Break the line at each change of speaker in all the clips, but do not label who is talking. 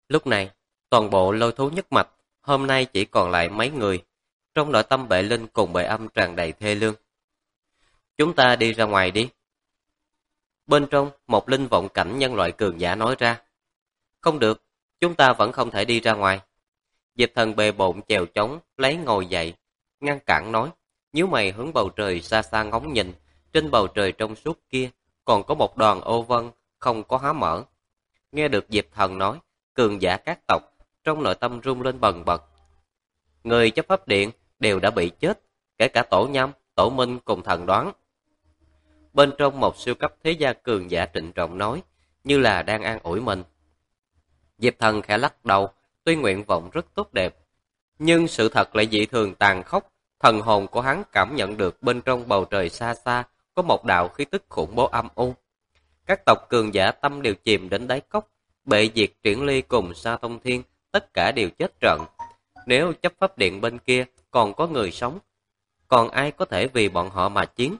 Lúc này, toàn bộ lôi thú nhất mạch, hôm nay chỉ còn lại mấy người. Trong nội tâm bệ linh cùng bệ âm tràn đầy thê lương. Chúng ta đi ra ngoài đi. Bên trong, một linh vọng cảnh nhân loại cường giả nói ra. Không được, chúng ta vẫn không thể đi ra ngoài. Diệp Thần bề bộn chèo chống, lấy ngồi dậy, ngăn cản nói. Nhíu mày hướng bầu trời xa xa ngóng nhìn, trên bầu trời trong suốt kia, còn có một đoàn ô vân không có há mở. Nghe được Diệp Thần nói, cường giả các tộc, trong nội tâm rung lên bần bật. Người chấp pháp điện đều đã bị chết, kể cả Tổ Nhâm, Tổ Minh cùng Thần Đoán. Bên trong một siêu cấp thế gia cường giả trịnh trọng nói, như là đang an ủi mình. Diệp Thần khẽ lắc đầu, tuy nguyện vọng rất tốt đẹp, nhưng sự thật lại dị thường tàn khốc. Thần hồn của hắn cảm nhận được bên trong bầu trời xa xa có một đạo khí tức khủng bố âm u. Các tộc cường giả tâm đều chìm đến đáy cốc, Bệ Diệt, Triển Ly cùng Sa Thông Thiên tất cả đều chết trận. Nếu chấp pháp điện bên kia còn có người sống, còn ai có thể vì bọn họ mà chiến?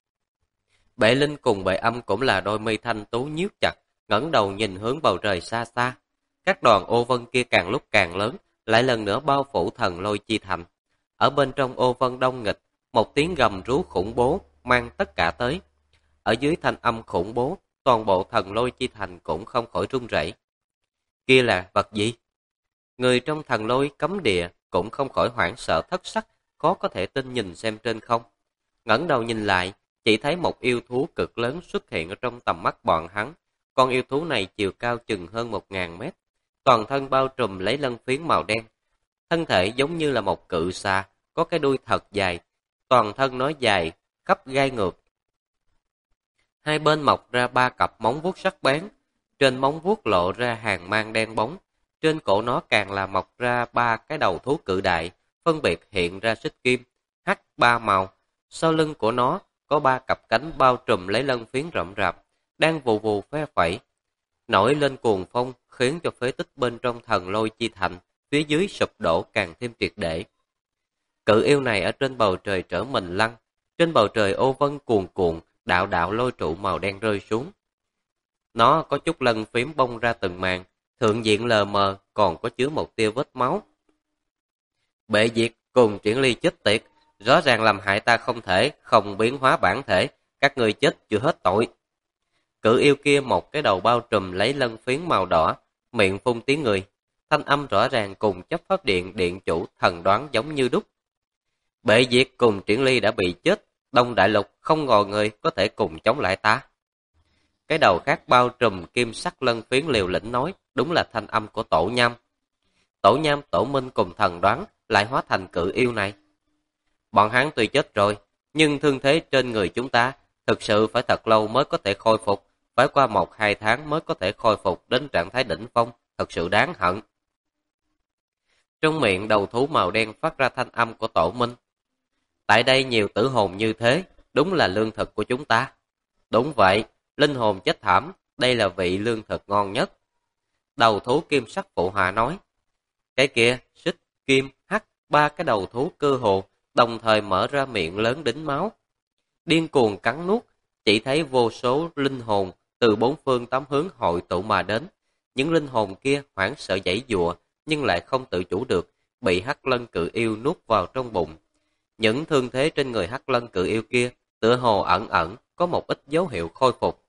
Bệ Linh cùng Bệ Âm cũng là đôi mi thanh tú nhíu chặt, ngẩng đầu nhìn hướng bầu trời xa xa. Các đoàn ô vân kia càng lúc càng lớn, lại lần nữa bao phủ Thần Lôi Chi Thành. Ở bên trong ô vân đông nghịch, một tiếng gầm rú khủng bố mang tất cả tới. Ở dưới thanh âm khủng bố, toàn bộ Thần Lôi Chi Thành cũng không khỏi run rẩy. Kia là vật gì? Người trong Thần Lôi cấm địa cũng không khỏi hoảng sợ thất sắc, khó có thể tin nhìn xem trên không. Ngẩng đầu nhìn lại, chỉ thấy một yêu thú cực lớn xuất hiện ở trong tầm mắt bọn hắn. Con yêu thú này chiều cao chừng hơn 1000 mét, toàn thân bao trùm lấy lân phiến màu đen. Thân thể giống như là một cự xà, có cái đuôi thật dài, toàn thân nó dài, khắp gai ngược. Hai bên mọc ra 3 cặp móng vuốt sắc bén, trên móng vuốt lộ ra hàng mang đen bóng. Trên cổ nó càng là mọc ra 3 cái đầu thú cự đại, phân biệt hiện ra xích kim, hắc 3 màu. Sau lưng của nó có 3 cặp cánh bao trùm lấy lân phiến rậm rạp, đang vù vù phe phẩy, nổi lên cuồng phong, khiến cho phế tích bên trong Thần Lôi Chi Thành phía dưới sụp đổ càng thêm triệt để. Cự yêu này ở trên bầu trời trở mình lăn, trên bầu trời ô vân cuồn cuộn, đạo đạo lôi trụ màu đen rơi xuống. Nó có chút lân phím bông ra từng màn, thượng diện lờ mờ còn có chứa một tia vết máu. Bệ Diệt cùng Triển Ly chết tiệt, rõ ràng làm hại ta không thể không biến hóa bản thể, các người chết chưa hết tội. Cự yêu kia một cái đầu bao trùm lấy lân phiến màu đỏ, miệng phun tiếng người, thanh âm rõ ràng cùng chấp pháp điện điện chủ Thần Đoán giống như đúc. Bệ Diệt cùng Triển Ly đã bị chết, Đông Đại Lục không ngồi người có thể cùng chống lại ta. Cái đầu khác bao trùm kim sắc lân phiến liều lĩnh nói, đúng là thanh âm của Tổ Nhâm. Tổ Nhâm, Tổ Minh cùng Thần Đoán lại hóa thành cự yêu này. Bọn hắn tuy chết rồi, nhưng thương thế trên người chúng ta thực sự phải thật lâu mới có thể khôi phục, phải qua 1-2 tháng mới có thể khôi phục đến trạng thái đỉnh phong, thật sự đáng hận. Trong miệng đầu thú màu đen phát ra thanh âm của Tổ Minh. Tại đây nhiều tử hồn như thế, đúng là lương thực của chúng ta. Đúng vậy, linh hồn chết thảm, đây là vị lương thực ngon nhất. Đầu thú kim sắc phụ hòa nói. Cái kia, xích, kim, hắc, 3 cái đầu thú cơ hồ, đồng thời mở ra miệng lớn đính máu. Điên cuồng cắn nuốt, chỉ thấy vô số linh hồn từ 4 phương 8 hướng hội tụ mà đến. Những linh hồn kia hoảng sợ giãy giụa, nhưng lại không tự chủ được, bị Hắc Lân cự yêu nuốt vào trong bụng. Những thương thế trên người Hắc Lân cự yêu kia, tựa hồ ẩn ẩn có một ít dấu hiệu khôi phục.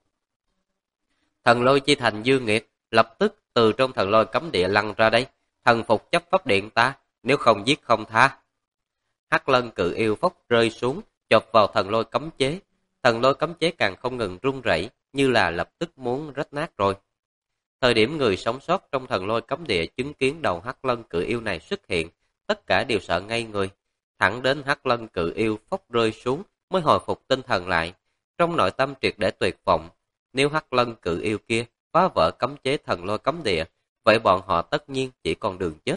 Thần Lôi Chi Thành dư nghiệt, lập tức từ trong Thần Lôi cấm địa lăn ra đây, thần phục chấp pháp điện ta, nếu không giết không tha. Hắc Lân cự yêu phốc rơi xuống, chộp vào Thần Lôi cấm chế. Thần Lôi cấm chế càng không ngừng rung rẩy, như là lập tức muốn rách nát rồi. Thời điểm người sống sót trong Thần Lôi cấm địa chứng kiến đầu Hắc Lân cự yêu này xuất hiện, tất cả đều sợ ngây người. Thẳng đến Hắc Lân cự yêu phốc rơi xuống mới hồi phục tinh thần lại, trong nội tâm triệt để tuyệt vọng. Nếu Hắc Lân cự yêu kia phá vỡ cấm chế Thần Lôi cấm địa, vậy bọn họ tất nhiên chỉ còn đường chết.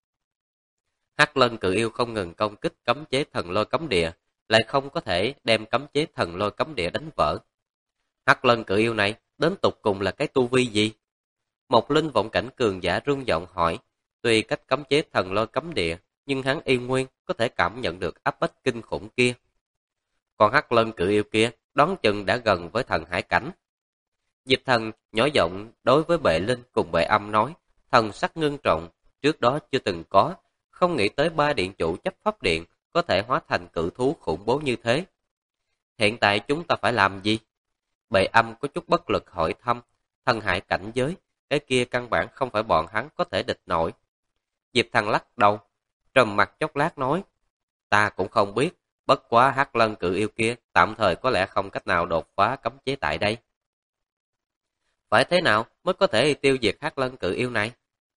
Hắc Lân cự yêu không ngừng công kích cấm chế Thần Lôi cấm địa, lại không có thể đem cấm chế Thần Lôi cấm địa đánh vỡ. Hắc Lân cự yêu này đến tục cùng là cái tu vi gì? Một linh vọng cảnh cường giả rung giọng hỏi. Tuy cách cấm chế Thần Lôi cấm địa, nhưng hắn y nguyên có thể cảm nhận được áp bách kinh khủng kia. Còn Hắc Lân cự yêu kia đoán chừng đã gần với thần hải cảnh. Diệp Thần nhỏ giọng đối với Bệ Linh cùng Bệ Âm nói, thần sắc ngưng trọng, trước đó chưa từng có, không nghĩ tới 3 điện chủ chấp pháp điện có thể hóa thành cự thú khủng bố như thế. Hiện tại chúng ta phải làm gì? Bệ Âm có chút bất lực hỏi thăm, thần hải cảnh giới, cái kia căn bản không phải bọn hắn có thể địch nổi. Diệp Thần lắc đầu, trầm mặt chốc lát nói, ta cũng không biết, bất quá Hắc Lân cự yêu kia tạm thời có lẽ không cách nào đột phá cấm chế tại đây. Phải thế nào mới có thể tiêu diệt Hắc Lân cự yêu này?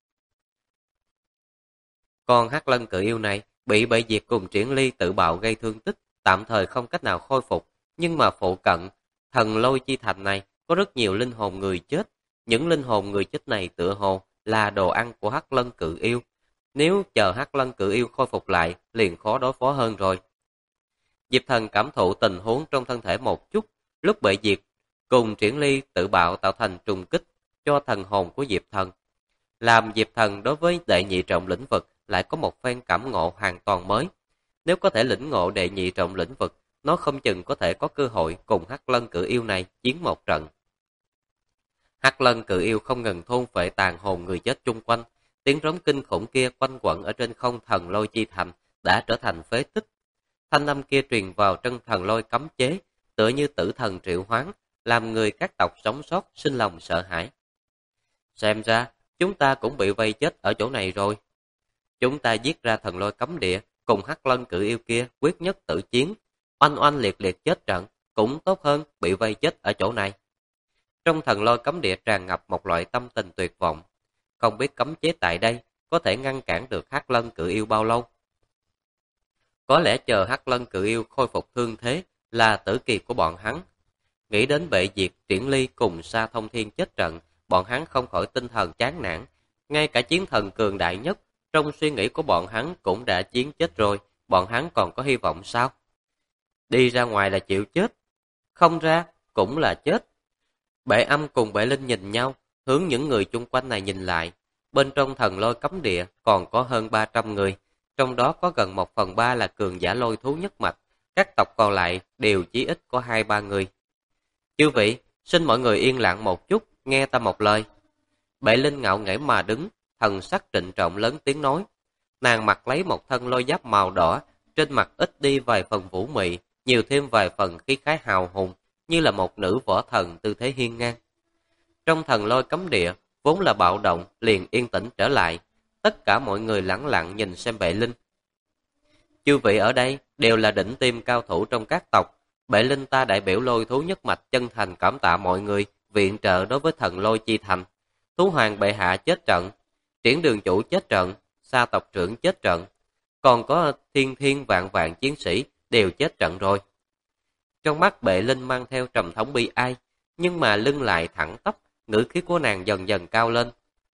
Còn Hắc Lân cự yêu này bị bệ diệt cùng Triển Ly tự bạo gây thương tích, tạm thời không cách nào khôi phục, nhưng mà phụ cận thần lôi chi thành này có rất nhiều linh hồn người chết, những linh hồn người chết này tựa hồ là đồ ăn của Hắc Lân cự yêu. Nếu chờ Hắc Lân cự yêu khôi phục lại, liền khó đối phó hơn rồi. Diệp Thần cảm thụ tình huống trong thân thể một chút, lúc bệ diệt cùng Triển Ly tự bạo tạo thành trùng kích cho thần hồn của Diệp Thần. Làm Diệp Thần đối với đệ nhị trọng lĩnh vực lại có một phen cảm ngộ hoàn toàn mới. Nếu có thể lĩnh ngộ đệ nhị trọng lĩnh vực, nó không chừng có thể có cơ hội cùng Hắc Lân cự yêu này chiến một trận. Hắc Lân cự yêu không ngừng thôn phệ tàn hồn người chết chung quanh, tiếng rống kinh khủng kia quanh quẩn ở trên không thần lôi chi thành đã trở thành phế tích. Thanh âm kia truyền vào trong thần lôi cấm chế, tựa như tử thần triệu hoán, làm người các tộc sống sót sinh lòng sợ hãi. Xem ra, chúng ta cũng bị vây chết ở chỗ này rồi. Chúng ta giết ra thần lôi cấm địa, cùng Hắc Lân cự yêu kia quyết nhất tử chiến, oanh oanh liệt liệt chết trận, cũng tốt hơn bị vây chết ở chỗ này. Trong thần lôi cấm địa tràn ngập một loại tâm tình tuyệt vọng, không biết cấm chế tại đây có thể ngăn cản được Hắc Lân cự yêu bao lâu. Có lẽ chờ Hắc Lân cự yêu khôi phục thương thế là tử kỳ của bọn hắn. Nghĩ đến bệ diệt Triển Ly cùng Sa Thông Thiên chết trận, bọn hắn không khỏi tinh thần chán nản. Ngay cả chiến thần cường đại nhất, trong suy nghĩ của bọn hắn cũng đã chiến chết rồi, bọn hắn còn có hy vọng sao? Đi ra ngoài là chịu chết, không ra cũng là chết. Bệ Âm cùng Bệ Linh nhìn nhau, hướng những người chung quanh này nhìn lại. Bên trong thần lôi cấm địa còn có hơn 300 người, trong đó có gần 1/3 là cường giả lôi thú nhất mạch, các tộc còn lại đều chỉ ít có 2-3 người. Chư vị, xin mọi người yên lặng một chút, nghe ta một lời. Bệ Linh ngạo nghễ mà đứng, thần sắc trịnh trọng lớn tiếng nói. Nàng mặc lấy một thân lôi giáp màu đỏ, trên mặt ít đi vài phần vũ mị, nhiều thêm vài phần khí khái hào hùng, như là một nữ võ thần tư thế hiên ngang. Trong thần lôi cấm địa, vốn là bạo động, liền yên tĩnh trở lại. Tất cả mọi người lẳng lặng nhìn xem Bệ Linh. Chư vị ở đây đều là đỉnh tiêm cao thủ trong các tộc. Bệ Linh ta đại biểu lôi thú nhất mạch chân thành cảm tạ mọi người viện trợ đối với thần lôi chi thành. Thú hoàng bệ hạ chết trận, Triển đường chủ chết trận, Sa tộc trưởng chết trận, còn có thiên thiên vạn vạn chiến sĩ đều chết trận rồi. Trong mắt Bệ Linh mang theo trầm thống bi ai, nhưng mà lưng lại thẳng tắp, ngữ khí của nàng dần dần cao lên.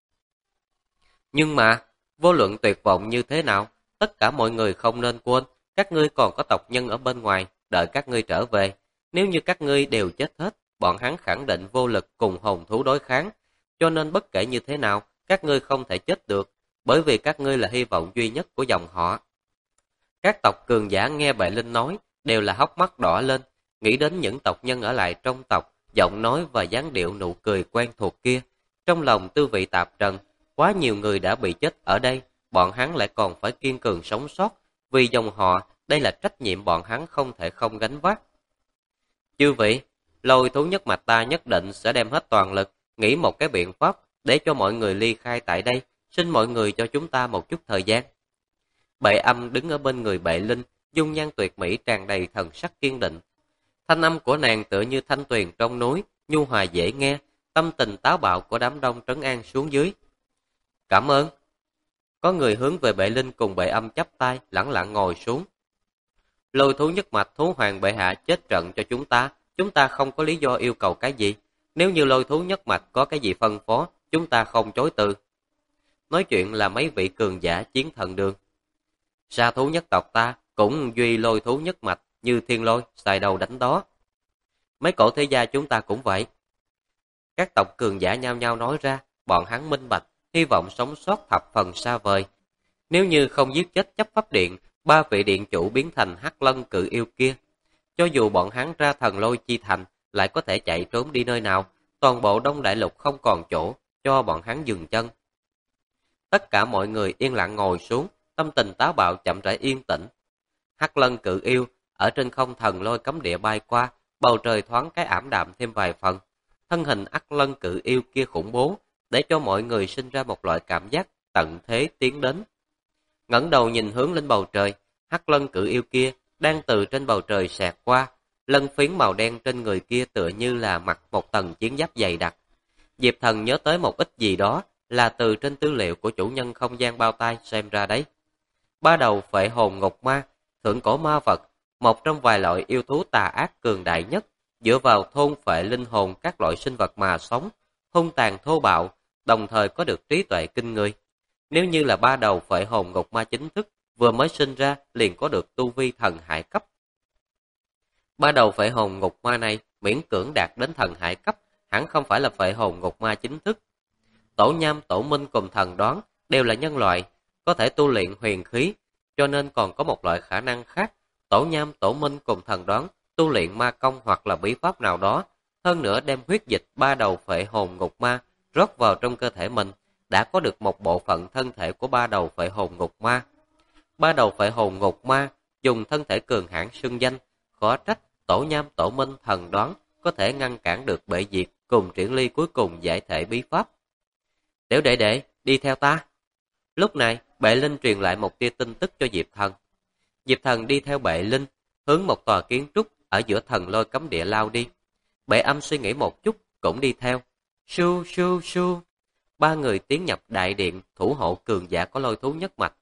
Nhưng mà, vô luận tuyệt vọng như thế nào, tất cả mọi người không nên quên, các ngươi còn có tộc nhân ở bên ngoài, đợi các ngươi trở về. Nếu như các ngươi đều chết hết, bọn hắn khẳng định vô lực cùng hồn thú đối kháng. Cho nên bất kể như thế nào, các ngươi không thể chết được, bởi vì các ngươi là hy vọng duy nhất của dòng họ. Các tộc cường giả nghe Bệ Linh nói, đều là hốc mắt đỏ lên, nghĩ đến những tộc nhân ở lại trong tộc, giọng nói và dáng điệu nụ cười quen thuộc kia. Trong lòng tư vị tạp trần, quá nhiều người đã bị chết ở đây, bọn hắn lại còn phải kiên cường sống sót, vì dòng họ, đây là trách nhiệm bọn hắn không thể không gánh vác. Chư vị, lôi thú nhất mạch ta nhất định sẽ đem hết toàn lực, nghĩ một cái biện pháp để cho mọi người ly khai tại đây, xin mọi người cho chúng ta một chút thời gian. Bệ Âm đứng ở bên người Bệ Linh, dung nhan tuyệt mỹ tràn đầy thần sắc kiên định. Thanh âm của nàng tựa như thanh tuyền trong núi, nhu hòa dễ nghe, tâm tình táo bạo của đám đông trấn an xuống dưới. Cảm ơn. Có người hướng về Bệ Linh cùng Bệ Âm chắp tay, lẳng lặng ngồi xuống. Lôi thú nhất mạch thú hoàng bệ hạ chết trận cho chúng ta không có lý do yêu cầu cái gì. Nếu như lôi thú nhất mạch có cái gì phân phó, chúng ta không chối từ. Nói chuyện là mấy vị cường giả chiến thần đường. Sa thú nhất tộc ta cũng duy lôi thú nhất mạch như thiên lôi, xài đầu đánh đó. Mấy cổ thế gia chúng ta cũng vậy. Các tộc cường giả nhao nhao nói ra, bọn hắn minh bạch, hy vọng sống sót thập phần xa vời. Nếu như không giết chết chấp pháp điện, 3 vị điện chủ biến thành Hắc Lân cự yêu kia, cho dù bọn hắn ra thần lôi chi thành, lại có thể chạy trốn đi nơi nào, toàn bộ Đông Đại Lục không còn chỗ cho bọn hắn dừng chân. Tất cả mọi người yên lặng ngồi xuống, tâm tình táo bạo chậm rãi yên tĩnh. Hắc Lân Cự Yêu ở trên không thần lôi cấm địa bay qua, bầu trời thoáng cái ảm đạm thêm vài phần. Thân hình Hắc Lân Cự Yêu kia khủng bố, để cho mọi người sinh ra một loại cảm giác tận thế tiến đến. Ngẩng đầu nhìn hướng lên bầu trời, Hắc Lân Cự Yêu kia đang từ trên bầu trời xẹt qua, lân phiến màu đen trên người kia tựa như là mặc một tầng chiến giáp dày đặc. Diệp Thần nhớ tới một ít gì đó là từ trên tư liệu của chủ nhân không gian bao tay xem ra đấy. Ba đầu phệ hồn ngục ma, thượng cổ ma vật, một trong vài loại yêu thú tà ác cường đại nhất, dựa vào thôn phệ linh hồn các loại sinh vật mà sống, hung tàn thô bạo, đồng thời có được trí tuệ kinh người. Nếu như là ba đầu phệ hồn ngục ma chính thức, vừa mới sinh ra liền có được tu vi thần hải cấp. Ba đầu phệ hồn ngục ma này miễn cưỡng đạt đến thần hải cấp, hẳn không phải là phệ hồn ngục ma chính thức. Tổ Nham, Tổ Minh cùng Thần Đoán đều là nhân loại, có thể tu luyện huyền khí, cho nên còn có một loại khả năng khác. Tổ Nham, Tổ Minh cùng Thần Đoán tu luyện ma công hoặc là bí pháp nào đó, hơn nữa đem huyết dịch ba đầu phệ hồn ngục ma rót vào trong cơ thể mình, đã có được một bộ phận thân thể của ba đầu phệ hồn ngục ma. Ba đầu phệ hồn ngục ma dùng thân thể cường hãn xưng danh, khó trách Tổ Nham, Tổ Minh, Thần Đoán có thể ngăn cản được bệ diệt cùng Triển Ly cuối cùng giải thể bí pháp. Tiểu đệ đệ, đi theo ta. Lúc này, Bệ Linh truyền lại một tia tin tức cho Diệp Thần. Diệp Thần đi theo Bệ Linh, hướng một tòa kiến trúc ở giữa thần lôi cấm địa lao đi. Bệ Âm suy nghĩ một chút, cũng đi theo. Su su su. Ba người tiến nhập đại điện, thủ hộ cường giả có lôi thú nhất mạch.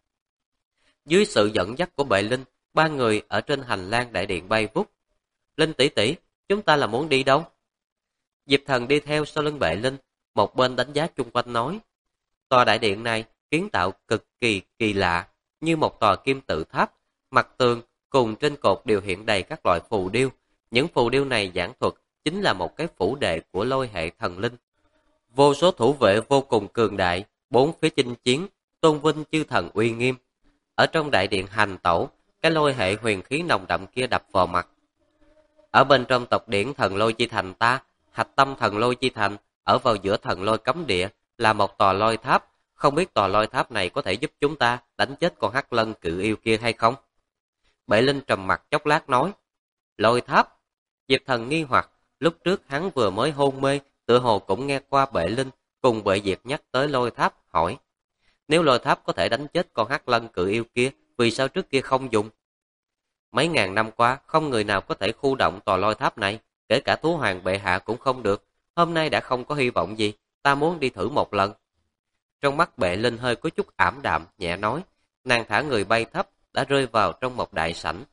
Dưới sự dẫn dắt của Bệ Linh, ba người ở trên hành lang đại điện bay vút. Linh tỷ tỷ, chúng ta là muốn đi đâu? Diệp Thần đi theo sau lưng Bệ Linh, một bên đánh giá chung quanh nói. Tòa đại điện này kiến tạo cực kỳ kỳ lạ, như một tòa kim tự tháp, mặt tường cùng trên cột đều hiện đầy các loại phù điêu. Những phù điêu này giảng thuật chính là một cái phủ đệ của lôi hệ thần linh. Vô số thủ vệ vô cùng cường đại, bốn phía chinh chiến, tôn vinh chư thần uy nghiêm. Ở trong đại điện hành tẩu, cái lôi hệ huyền khí nồng đậm kia đập vào mặt. Ở bên trong tộc điển thần lôi chi thành ta, hạch tâm thần lôi chi thành, ở vào giữa thần lôi cấm địa, là một tòa lôi tháp. Không biết tòa lôi tháp này có thể giúp chúng ta đánh chết con Hắc Lân Cự Yêu kia hay không? Bệ Linh trầm mặt chốc lát nói. Lôi tháp? Diệp Thần nghi hoặc, lúc trước hắn vừa mới hôn mê, tựa hồ cũng nghe qua Bệ Linh cùng Bệ Diệp nhắc tới lôi tháp, hỏi. Nếu lôi tháp có thể đánh chết con Hắc Lân Cự Yêu kia, vì sao trước kia không dùng? Mấy ngàn năm qua, không người nào có thể khu động tòa lôi tháp này, kể cả Thú Hoàng bệ hạ cũng không được. Hôm nay đã không có hy vọng gì, ta muốn đi thử một lần. Trong mắt Bệ Linh hơi có chút ảm đạm, nhẹ nói, nàng thả người bay thấp, đã rơi vào trong một đại sảnh.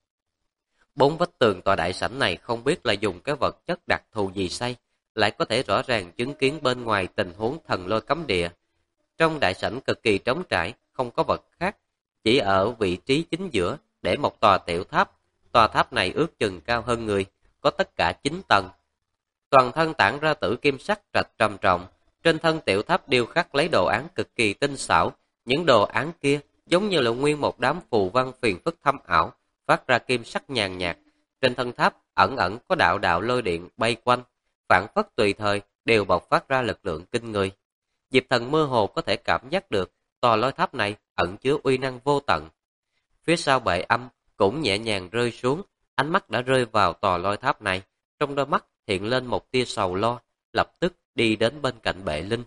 Bốn vách tường tòa đại sảnh này không biết là dùng cái vật chất đặc thù gì xây, lại có thể rõ ràng chứng kiến bên ngoài tình huống thần lôi cấm địa. Trong đại sảnh cực kỳ trống trải, không có vật khác, chỉ ở vị trí chính giữa để một tòa tiểu tháp. Tòa tháp này ước chừng cao hơn người, có tất cả 9 tầng. Toàn thân tản ra tử kim sắc trạch trầm trọng, trên thân tiểu tháp điêu khắc lấy đồ án cực kỳ tinh xảo, những đồ án kia giống như là nguyên một đám phù văn phiền phức thâm ảo, phát ra kim sắc nhàn nhạt. Trên thân tháp ẩn ẩn có đạo đạo lôi điện bay quanh, phản phất tùy thời đều bộc phát ra lực lượng kinh người. Diệp Thần mơ hồ có thể cảm giác được tòa lôi tháp này ẩn chứa uy năng vô tận. Phía sau Bệ Âm cũng nhẹ nhàng rơi xuống, ánh mắt đã rơi vào tòa lôi tháp này, trong đôi mắt hiện lên một tia sầu lo, lập tức đi đến bên cạnh Bệ Linh.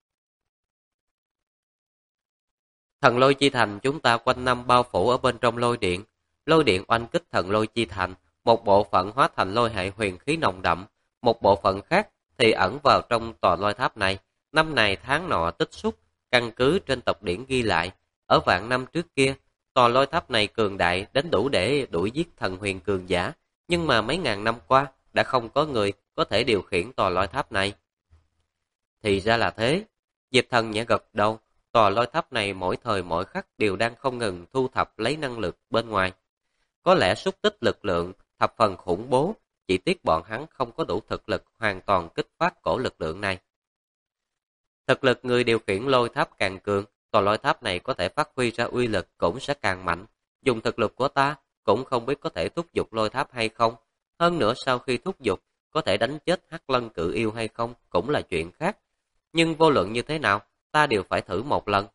Thần lôi chi thành chúng ta quanh năm bao phủ ở bên trong lôi điện oanh kích thần lôi chi thành, một bộ phận hóa thành lôi hệ huyền khí nồng đậm, một bộ phận khác thì ẩn vào trong tòa lôi tháp này, năm này tháng nọ tích xúc, căn cứ trên tộc điển ghi lại, ở vạn năm trước kia, tòa lôi tháp này cường đại đến đủ để đuổi giết thần huyền cường giả, nhưng mà mấy ngàn năm qua đã không có người có thể điều khiển tòa lôi tháp này. Thì ra là thế, Diệp Thần nhẹ gật đầu, tòa lôi tháp này mỗi thời mỗi khắc đều đang không ngừng thu thập lấy năng lực bên ngoài. Có lẽ xúc tích lực lượng thập phần khủng bố, chỉ tiếc bọn hắn không có đủ thực lực hoàn toàn kích phát cổ lực lượng này. Thực lực người điều khiển lôi tháp càng cường, tòa lôi tháp này có thể phát huy ra uy lực cũng sẽ càng mạnh. Dùng thực lực của ta cũng không biết có thể thúc giục lôi tháp hay không. Hơn nữa sau khi thúc giục, có thể đánh chết Hắc Lân Cự Yêu hay không cũng là chuyện khác. Nhưng vô luận như thế nào, ta đều phải thử một lần.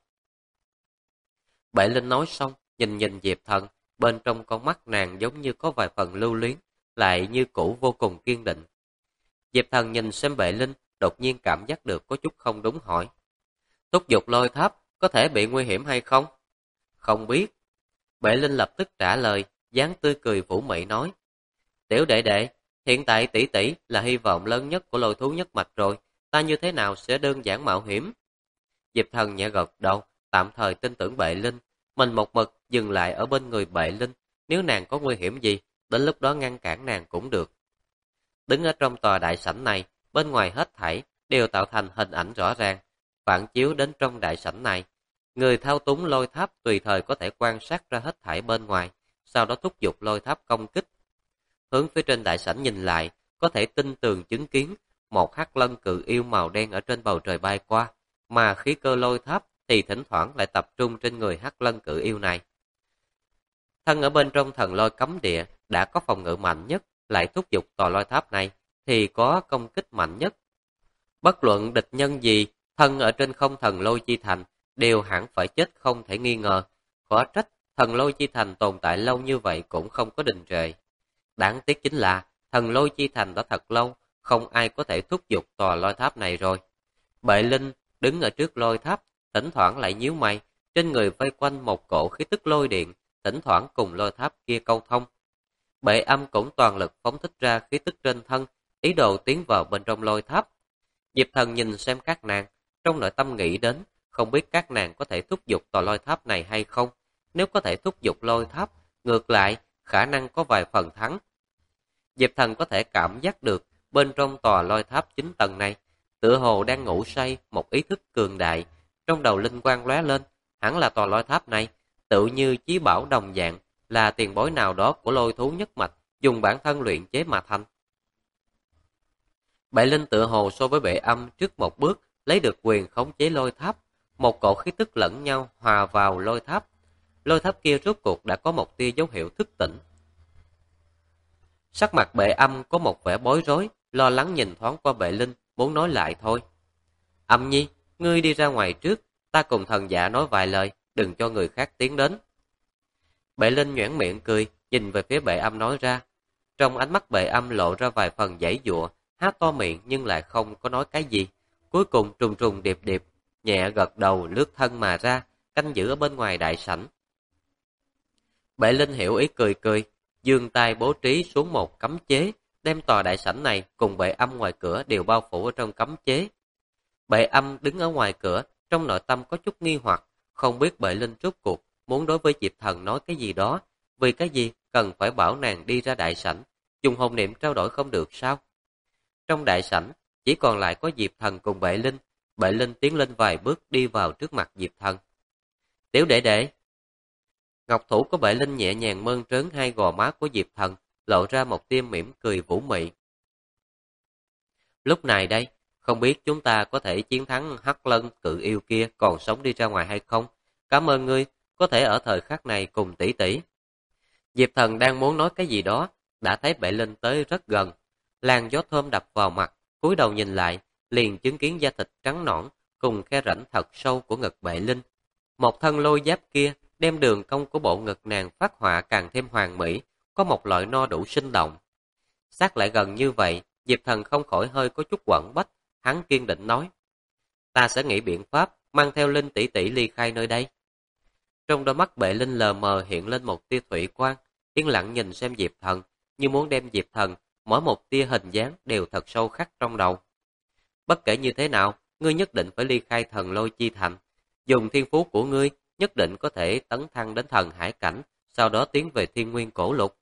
Bệ Linh nói xong, nhìn Diệp Thần, bên trong con mắt nàng giống như có vài phần lưu luyến, lại như cũ vô cùng kiên định. Diệp Thần nhìn xem Bệ Linh, đột nhiên cảm giác được có chút không đúng hỏi. Thúc giục lôi tháp, có thể bị nguy hiểm hay không? Không biết. Bệ Linh lập tức trả lời, dáng tươi cười vũ mị nói. Tiểu đệ đệ, hiện tại tỷ tỷ là hy vọng lớn nhất của lôi thú nhất mạch rồi, ta như thế nào sẽ đơn giản mạo hiểm? Diệp Thần nhẹ gật đầu, tạm thời tin tưởng Bệ Linh, mình một mực dừng lại ở bên người Bệ Linh, nếu nàng có nguy hiểm gì, đến lúc đó ngăn cản nàng cũng được. Đứng ở trong tòa đại sảnh này, bên ngoài hết thảy đều tạo thành hình ảnh rõ ràng, phản chiếu đến trong đại sảnh này. Người thao túng lôi tháp tùy thời có thể quan sát ra hết thảy bên ngoài, sau đó thúc giục lôi tháp công kích. Hướng phía trên đại sảnh nhìn lại, có thể tinh tường chứng kiến một hắc lân cự yêu màu đen ở trên bầu trời bay qua, mà khí cơ lôi tháp thì thỉnh thoảng lại tập trung trên người hắc lân cự yêu này. Thân ở bên trong thần lôi cấm địa đã có phòng ngự mạnh nhất, lại thúc giục tòa lôi tháp này thì có công kích mạnh nhất. Bất luận địch nhân gì, thân ở trên không thần lôi chi thành đều hẳn phải chết không thể nghi ngờ. Khó trách thần lôi chi thành tồn tại lâu như vậy cũng không có đình trệ. Đáng tiếc chính là thần lôi chi thành đã thật lâu, không ai có thể thúc giục tòa lôi tháp này rồi. Bệ Linh đứng ở trước lôi tháp, thỉnh thoảng lại nhíu mày, trên người vây quanh một cổ khí tức lôi điện, thỉnh thoảng cùng lôi tháp kia câu thông. Bệ Âm cũng toàn lực phóng thích ra khí tức trên thân, ý đồ tiến vào bên trong lôi tháp. Diệp Thần nhìn xem các nàng, trong nội tâm nghĩ đến, không biết các nàng có thể thúc giục tòa lôi tháp này hay không. Nếu có thể thúc giục lôi tháp, ngược lại, khả năng có vài phần thắng. Diệp Thần có thể cảm giác được bên trong tòa lôi tháp 9 tầng này, tựa hồ đang ngủ say một ý thức cường đại, trong đầu linh quang lóe lên, hẳn là tòa lôi tháp này, tự như chí bảo đồng dạng, là tiền bối nào đó của lôi thú nhất mạch, dùng bản thân luyện chế mà thành. Bệ Linh tựa hồ so với Bệ Âm trước một bước, lấy được quyền khống chế lôi tháp, một cổ khí tức lẫn nhau hòa vào lôi tháp. Lôi tháp kia rốt cuộc đã có một tia dấu hiệu thức tỉnh. Sắc mặt Bệ Âm có một vẻ bối rối, lo lắng nhìn thoáng qua Bệ Linh, muốn nói lại thôi. Âm Nhi, ngươi đi ra ngoài trước, ta cùng thần dạ nói vài lời, đừng cho người khác tiến đến. Bệ Linh nhoẻn miệng cười, nhìn về phía Bệ Âm nói ra. Trong ánh mắt Bệ Âm lộ ra vài phần giãy giụa, há to miệng nhưng lại không có nói cái gì. Cuối cùng trùng trùng điệp điệp, nhẹ gật đầu lướt thân mà ra, canh giữ ở bên ngoài đại sảnh. Bệ Linh hiểu ý cười cười, giương tay bố trí xuống một cấm chế, đem tòa đại sảnh này cùng Bệ Âm ngoài cửa đều bao phủ ở trong cấm chế. Bệ Âm đứng ở ngoài cửa, trong nội tâm có chút nghi hoặc, không biết Bệ Linh rốt cuộc muốn đối với Diệp Thần nói cái gì đó, vì cái gì cần phải bảo nàng đi ra đại sảnh, dùng hồn niệm trao đổi không được sao? Trong đại sảnh, chỉ còn lại có Diệp Thần cùng Bệ Linh. Bệ Linh tiến lên vài bước đi vào trước mặt Diệp Thần. Tiểu đệ đệ. Ngọc thủ của Bệ Linh nhẹ nhàng mơn trớn hai gò má của Diệp Thần, lộ ra một tia mỉm cười vũ mị. Lúc này đây, không biết chúng ta có thể chiến thắng Hắc Lân cự yêu kia còn sống đi ra ngoài hay không? Cảm ơn ngươi, có thể ở thời khắc này cùng tỷ tỷ. Diệp Thần đang muốn nói cái gì đó, đã thấy Bệ Linh tới rất gần. Làn gió thơm đập vào mặt, cúi đầu nhìn lại, liền chứng kiến da thịt trắng nõn cùng khe rãnh thật sâu của ngực Bệ Linh. Một thân lôi giáp kia đem đường cong của bộ ngực nàng phát họa càng thêm hoàn mỹ, có một loại no đủ sinh động. Sát lại gần như vậy, Diệp Thần không khỏi hơi có chút quặn bách, hắn kiên định nói: "Ta sẽ nghĩ biện pháp mang theo Linh tỷ tỷ ly khai nơi đây." Trong đôi mắt Bệ Linh lờ mờ hiện lên một tia thủy quang, yên lặng nhìn xem Diệp Thần, như muốn đem Diệp Thần mỗi một tia hình dáng đều thật sâu khắc trong đầu. Bất kể như thế nào, ngươi nhất định phải ly khai thần lôi chi thành. Dùng thiên phú của ngươi, nhất định có thể tấn thăng đến thần hải cảnh, sau đó tiến về thiên nguyên cổ lục.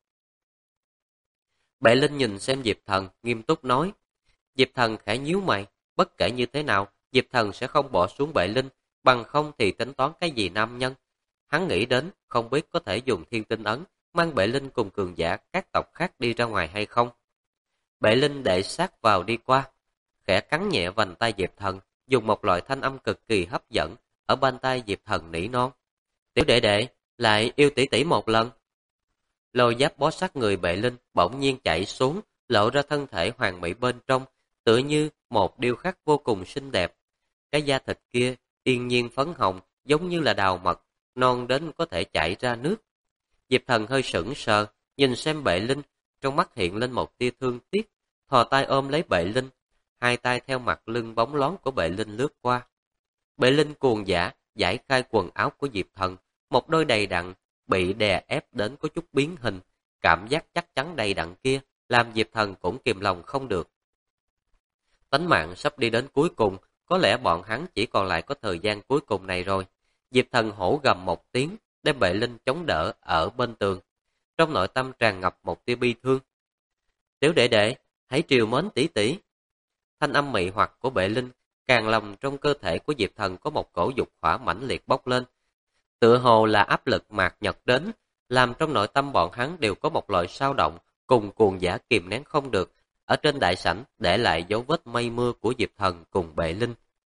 Bệ Linh nhìn xem Diệp Thần, nghiêm túc nói. Diệp Thần khẽ nhíu mày, bất kể như thế nào, Diệp Thần sẽ không bỏ xuống Bệ Linh, bằng không thì tính toán cái gì nam nhân. Hắn nghĩ đến, không biết có thể dùng thiên tinh ấn, mang Bệ Linh cùng cường giả các tộc khác đi ra ngoài hay không. Bệ Linh đệ sát vào đi qua, khẽ cắn nhẹ vành tay Diệp Thần, dùng một loại thanh âm cực kỳ hấp dẫn, ở bên tai Diệp Thần nỉ non. Tiểu đệ đệ, lại yêu tỷ tỷ một lần. Lôi giáp bó sát người Bệ Linh bỗng nhiên chạy xuống, lộ ra thân thể hoàn mỹ bên trong, tựa như một điêu khắc vô cùng xinh đẹp. Cái da thịt kia yên nhiên phấn hồng, giống như là đào mật, non đến có thể chảy ra nước. Diệp Thần hơi sững sờ, nhìn xem Bệ Linh, trong mắt hiện lên một tia thương tiếc, thò tay ôm lấy Bệ Linh, hai tay theo mặt lưng bóng loáng của Bệ Linh lướt qua. Bệ Linh cuồng dã giải khai quần áo của Diệp Thần, một đôi đầy đặn bị đè ép đến có chút biến hình, cảm giác chắc chắn đầy đặn kia làm Diệp Thần cũng kìm lòng không được. Tánh mạng sắp đi đến cuối cùng, có lẽ bọn hắn chỉ còn lại có thời gian cuối cùng này rồi. Diệp Thần hổ gầm một tiếng, đem Bệ Linh chống đỡ ở bên tường. Trong nội tâm tràn ngập một tia bi thương. Tiểu đệ đệ, hãy triều mến tỷ tỷ. Thanh âm mị hoặc của Bệ Linh, càng lòng trong cơ thể của Diệp Thần có một cổ dục hỏa mãnh liệt bốc lên. Tựa hồ là áp lực mạt nhật đến, làm trong nội tâm bọn hắn đều có một loại sao động, cùng cuồng dã kìm nén không được, ở trên đại sảnh để lại dấu vết mây mưa của Diệp Thần cùng Bệ Linh.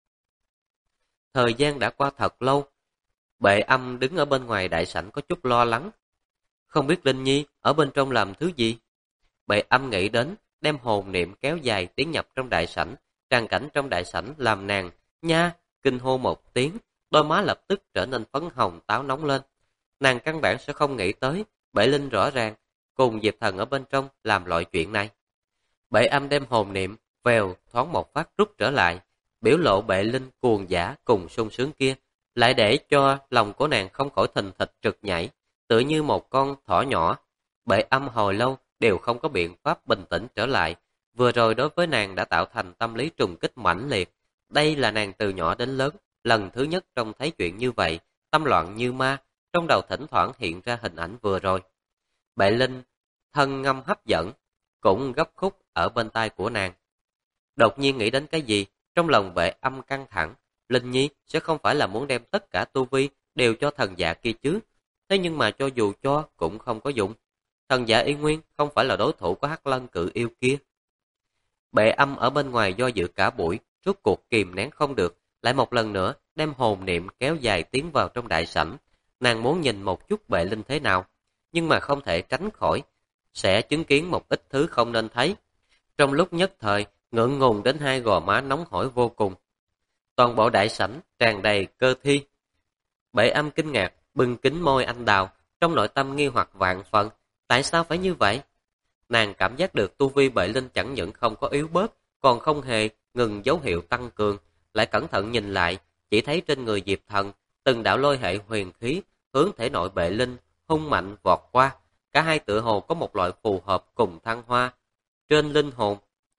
Thời gian đã qua thật lâu, Bệ Âm đứng ở bên ngoài đại sảnh có chút lo lắng. Không biết Linh Nhi ở bên trong làm thứ gì? Bệ Âm nghĩ đến, đem hồn niệm kéo dài tiến nhập trong đại sảnh, tràn cảnh trong đại sảnh làm nàng, nha, kinh hô một tiếng, đôi má lập tức trở nên phấn hồng táo nóng lên. Nàng căn bản sẽ không nghĩ tới, Bệ Linh rõ ràng, cùng Diệp Thần ở bên trong làm loại chuyện này. Bệ Âm đem hồn niệm, vèo, thoáng một phát rút trở lại, biểu lộ Bệ Linh cuồng dã cùng sung sướng kia, lại để cho lòng của nàng không khỏi thình thịch trực nhảy, tựa như một con thỏ nhỏ. Bệ Âm hồi lâu đều không có biện pháp bình tĩnh trở lại, vừa rồi đối với nàng đã tạo thành tâm lý trùng kích mãnh liệt. Đây là nàng từ nhỏ đến lớn, lần thứ nhất trông thấy chuyện như vậy, tâm loạn như ma, trong đầu thỉnh thoảng hiện ra hình ảnh vừa rồi. Bệ Linh, thân ngâm hấp dẫn, cũng gấp khúc ở bên tai của nàng. Đột nhiên nghĩ đến cái gì, trong lòng Bệ Âm căng thẳng, Linh Nhi sẽ không phải là muốn đem tất cả tu vi đều cho thần dạ kia chứ, thế nhưng mà cho dù cho cũng không có dụng. Thần dạ Y Nguyên không phải là đối thủ của Hắc Lân cự yêu kia. Bệ Âm ở bên ngoài do dự cả buổi, rốt cuộc kìm nén không được, lại một lần nữa đem hồn niệm kéo dài tiến vào trong đại sảnh. Nàng muốn nhìn một chút Bệ Linh thế nào, nhưng mà không thể tránh khỏi, sẽ chứng kiến một ít thứ không nên thấy. Trong lúc nhất thời, ngượng ngùng đến hai gò má nóng hổi vô cùng. Toàn bộ đại sảnh tràn đầy cơ thi. Bệ Âm kinh ngạc, bưng kính môi anh đào, trong nội tâm nghi hoặc vạn phần. Tại sao phải như vậy? Nàng cảm giác được tu vi Bệ Linh chẳng những không có yếu bớt, còn không hề ngừng dấu hiệu tăng cường. Lại cẩn thận nhìn lại, chỉ thấy trên người Diệp Thần, từng đạo lôi hệ huyền khí hướng thể nội Bệ Linh hung mạnh vọt qua. Cả hai tựa hồ có một loại phù hợp cùng thăng hoa trên linh hồn.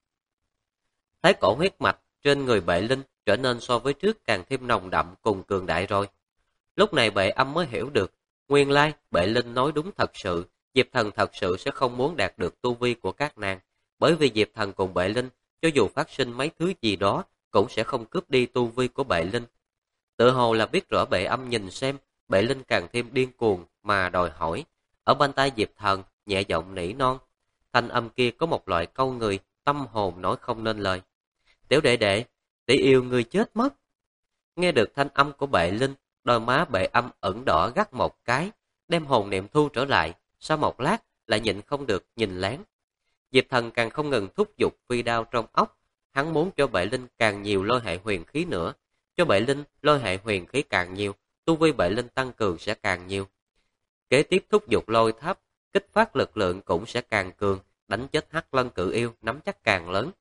Thái cổ huyết mạch trên người Bệ Linh trở nên so với trước càng thêm nồng đậm cùng cường đại rồi. Lúc này Bệ Âm mới hiểu được, nguyên lai Bệ Linh nói đúng thật sự, Diệp Thần thật sự sẽ không muốn đạt được tu vi của các nàng, bởi vì Diệp Thần cùng Bệ Linh, cho dù phát sinh mấy thứ gì đó, cũng sẽ không cướp đi tu vi của Bệ Linh. Tự hồ là biết rõ Bệ Âm nhìn xem, Bệ Linh càng thêm điên cuồng mà đòi hỏi. Ở bên tai Diệp Thần, nhẹ giọng nỉ non. Thanh âm kia có một loại câu người, tâm hồn nói không nên lời. Tiểu đệ đệ, tỷ yêu người chết mất. Nghe được thanh âm của Bệ Linh, đôi má Bệ Âm ửng đỏ gắt một cái, đem hồn niệm thu trở lại, sau một lát lại nhịn không được nhìn lén. Diệp Thần càng không ngừng thúc giục phi đao trong óc, hắn muốn cho Bệ Linh càng nhiều lôi hệ huyền khí nữa, cho Bệ Linh lôi hệ huyền khí càng nhiều, tu vi Bệ Linh tăng cường sẽ càng nhiều. Kế tiếp thúc giục lôi tháp, kích phát lực lượng cũng sẽ càng cường, đánh chết Hắc Lân cự yêu nắm chắc càng lớn.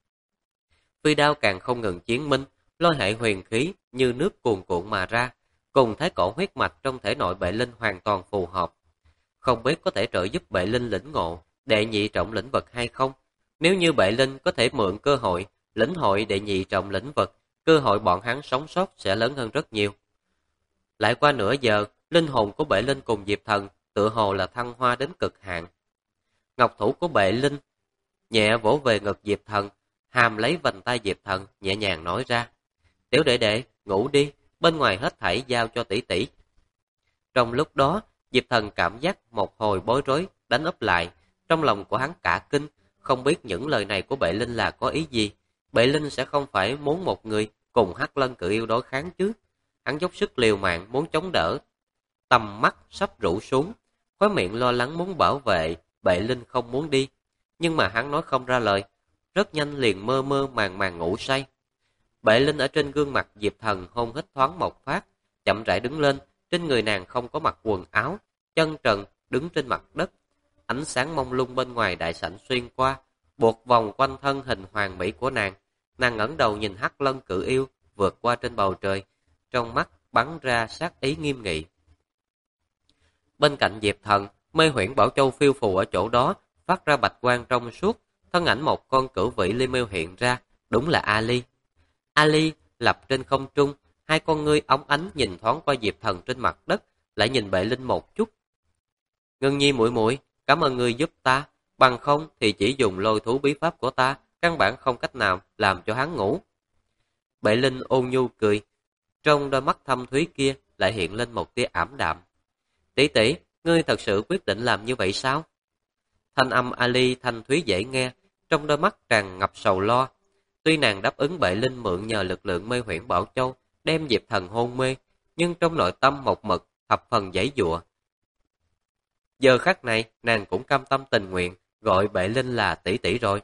Phi đao càng không ngừng chiến minh, lôi hệ huyền khí như nước cuồn cuộn mà ra, cùng thái cổ huyết mạch trong thể nội Bệ Linh hoàn toàn phù hợp. Không biết có thể trợ giúp Bệ Linh lĩnh ngộ đệ nhị trọng lĩnh vực hay không? Nếu như Bệ Linh có thể mượn cơ hội lĩnh hội đệ nhị trọng lĩnh vực, cơ hội bọn hắn sống sót sẽ lớn hơn rất nhiều. Lại qua nửa giờ, linh hồn của Bệ Linh cùng Diệp Thần tựa hồ là thăng hoa đến cực hạn. Ngọc thủ của Bệ Linh nhẹ vỗ về ngực Diệp Thần, hàm lấy vành tay Diệp Thần, nhẹ nhàng nói ra: "Tiểu đệ đệ, ngủ đi, bên ngoài hết thảy giao cho tỷ tỷ." Trong lúc đó, Diệp Thần cảm giác một hồi bối rối đánh úp lại, trong lòng của hắn cả kinh, không biết những lời này của Bệ Linh là có ý gì. Bệ Linh sẽ không phải muốn một người cùng Hắc Lân cự yêu đối kháng chứ? Hắn dốc sức liều mạng muốn chống đỡ, tầm mắt sắp rũ xuống, khóe miệng lo lắng muốn bảo vệ Bệ Linh không muốn đi, nhưng mà hắn nói không ra lời, rất nhanh liền mơ mơ màng màng ngủ say. Bệ Linh ở trên gương mặt Diệp Thần hôn hít thoáng một phát, chậm rãi đứng lên, trên người nàng không có mặc quần áo, chân trần đứng trên mặt đất. Ánh sáng mông lung bên ngoài đại sảnh xuyên qua, buộc vòng quanh thân hình hoàn mỹ của nàng. Nàng ngẩng đầu nhìn Hắc Lân Cự Yêu vượt qua trên bầu trời, trong mắt bắn ra sát ý nghiêm nghị. Bên cạnh Diệp Thần, Mê Huyễn Bảo Châu phiêu phù ở chỗ đó, phát ra bạch quang trong suốt, thân ảnh một con cửu vĩ Ly Miêu hiện ra, đúng là Ali. Ali lập trên không trung, hai con ngươi óng ánh nhìn thoáng qua Diệp Thần trên mặt đất, lại nhìn Bệ Linh một chút. Ngân Nhi muội muội, cảm ơn ngươi giúp ta, bằng không thì chỉ dùng lôi thú bí pháp của ta, căn bản không cách nào làm cho hắn ngủ. Bệ Linh ôn nhu cười, trong đôi mắt thâm thúy kia lại hiện lên một tia ảm đạm. Tỷ tỷ, ngươi thật sự quyết định làm như vậy sao? Thanh âm Ali thanh thúy dễ nghe, trong đôi mắt tràn ngập sầu lo. Tuy nàng đáp ứng Bệ Linh mượn nhờ lực lượng Mê Huyễn Bảo Châu đem Diệp Thần hôn mê, nhưng trong nội tâm một mực thập phần giãy giụa. Giờ khắc này, nàng cũng cam tâm tình nguyện gọi Bệ Linh là tỷ tỷ rồi.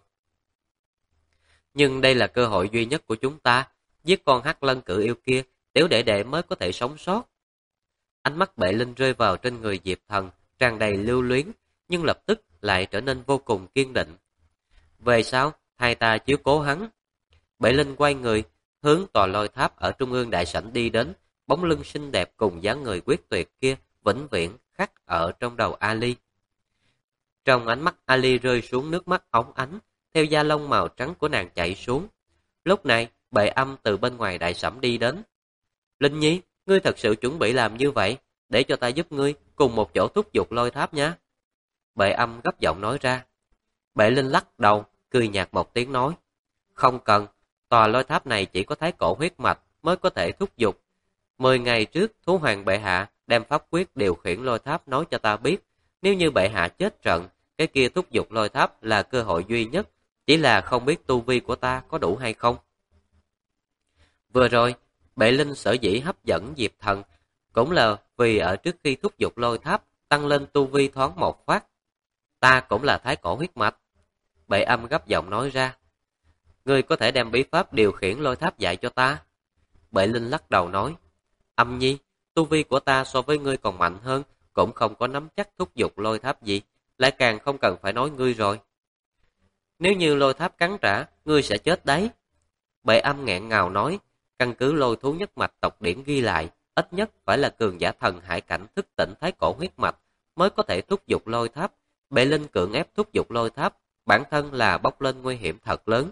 Nhưng đây là cơ hội duy nhất của chúng ta, giết con Hắc Lân Cự Yêu kia, tiểu đệ đệ mới có thể sống sót. Ánh mắt Bệ Linh rơi vào trên người Diệp Thần, tràn đầy lưu luyến, nhưng lập tức lại trở nên vô cùng kiên định. Về sau, hai ta chiếu cố hắn. Bệ Linh quay người, hướng tòa lôi tháp ở trung ương đại sảnh đi đến, bóng lưng xinh đẹp cùng dáng người quyết tuyệt kia vĩnh viễn khắc ở trong đầu Ali. Trong ánh mắt Ali rơi xuống nước mắt óng ánh, theo da lông màu trắng của nàng chảy xuống. Lúc này, Bệ Âm từ bên ngoài đại sảnh đi đến. Linh Nhi, ngươi thật sự chuẩn bị làm như vậy, để cho ta giúp ngươi cùng một chỗ thúc giục lôi tháp nhé. Bệ Âm gấp giọng nói ra. Bệ Linh lắc đầu, cười nhạt một tiếng nói. Không cần, tòa lôi tháp này chỉ có thái cổ huyết mạch mới có thể thúc giục. 10 ngày trước, Thú Hoàng bệ hạ đem pháp quyết điều khiển lôi tháp nói cho ta biết. Nếu như bệ hạ chết trận, cái kia thúc giục lôi tháp là cơ hội duy nhất, chỉ là không biết tu vi của ta có đủ hay không. Vừa rồi, Bệ Linh sở dĩ hấp dẫn Diệp Thần, cũng là vì ở trước khi thúc giục lôi tháp, tăng lên tu vi thoáng một phát. Ta cũng là thái cổ huyết mạch. Bệ Âm gấp giọng nói ra. Ngươi có thể đem bí pháp điều khiển lôi tháp dạy cho ta. Bệ Linh lắc đầu nói. Âm Nhi, tu vi của ta so với ngươi còn mạnh hơn, cũng không có nắm chắc thúc giục lôi tháp gì, lại càng không cần phải nói ngươi rồi. Nếu như lôi tháp cắn trả, ngươi sẽ chết đấy. Bệ Âm nghẹn ngào nói, căn cứ lôi thú nhất mạch tộc điển ghi lại, ít nhất phải là cường giả thần hải cảnh thức tỉnh thái cổ huyết mạch mới có thể thúc giục lôi tháp. Bệ Linh cưỡng ép thúc giục lôi tháp, bản thân là bốc lên nguy hiểm thật lớn.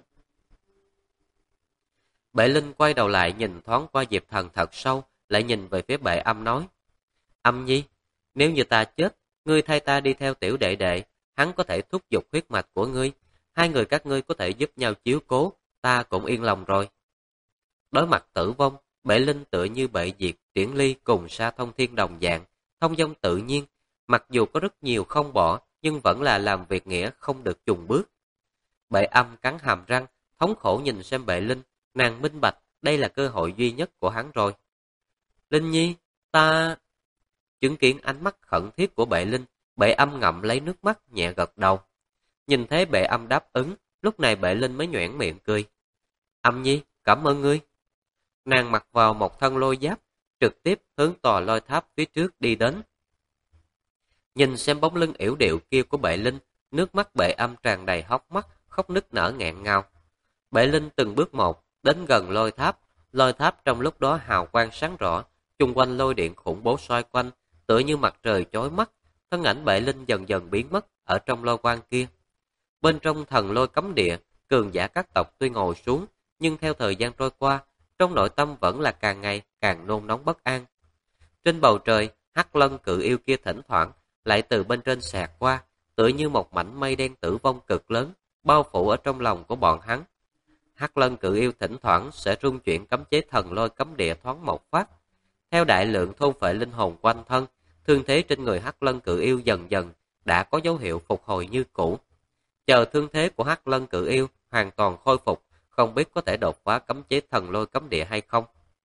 Bệ Linh quay đầu lại nhìn thoáng qua Diệp Thần thật sâu, lại nhìn về phía Bệ Âm nói. Âm Nhi, nếu như ta chết, ngươi thay ta đi theo tiểu đệ đệ, hắn có thể thúc giục huyết mạch của ngươi. Hai người các ngươi có thể giúp nhau chiếu cố, ta cũng yên lòng rồi. Đối mặt tử vong, Bệ Linh tựa như bệ diệt, Triển Ly cùng Sa Thông Thiên đồng dạng, thông dong tự nhiên, mặc dù có rất nhiều không bỏ, nhưng vẫn là làm việc nghĩa không được chùng bước. Bệ Âm cắn hàm răng, thống khổ nhìn xem Bệ Linh, nàng minh bạch, đây là cơ hội duy nhất của hắn rồi. Linh Nhi, ta... Chứng kiến ánh mắt khẩn thiết của Bệ Linh, Bệ Âm ngậm lấy nước mắt nhẹ gật đầu. Nhìn thấy Bệ Âm đáp ứng, lúc này Bệ Linh mới nhoẻn miệng cười. Âm Nhi, cảm ơn ngươi. Nàng mặc vào một thân lôi giáp, trực tiếp hướng tòa lôi tháp phía trước đi đến. Nhìn xem bóng lưng yểu điệu kia của Bệ Linh, nước mắt Bệ Âm tràn đầy hốc mắt, khóc nức nở nghẹn ngào. Bệ Linh từng bước một, đến gần lôi tháp trong lúc đó hào quang sáng rõ, chung quanh lôi điện khủng bố xoay quanh, tựa như mặt trời chói mắt, thân ảnh Bệ Linh dần dần biến mất ở trong lôi quang kia. Bên trong thần lôi cấm địa, cường giả các tộc tuy ngồi xuống, nhưng theo thời gian trôi qua, trong nội tâm vẫn là càng ngày càng nôn nóng bất an. Trên bầu trời, Hắc Lân Cự Yêu kia thỉnh thoảng lại từ bên trên xẹt qua, tựa như một mảnh mây đen tử vong cực lớn, bao phủ ở trong lòng của bọn hắn. Hắc Lân Cự Yêu thỉnh thoảng sẽ rung chuyển cấm chế thần lôi cấm địa thoáng một phát. Theo đại lượng thôn phệ linh hồn quanh thân, thương thế trên người Hắc Lân Cự Yêu dần dần đã có dấu hiệu phục hồi như cũ. Chờ thương thế của Hắc Lân Cự Yêu hoàn toàn khôi phục, không biết có thể đột phá cấm chế thần lôi cấm địa hay không.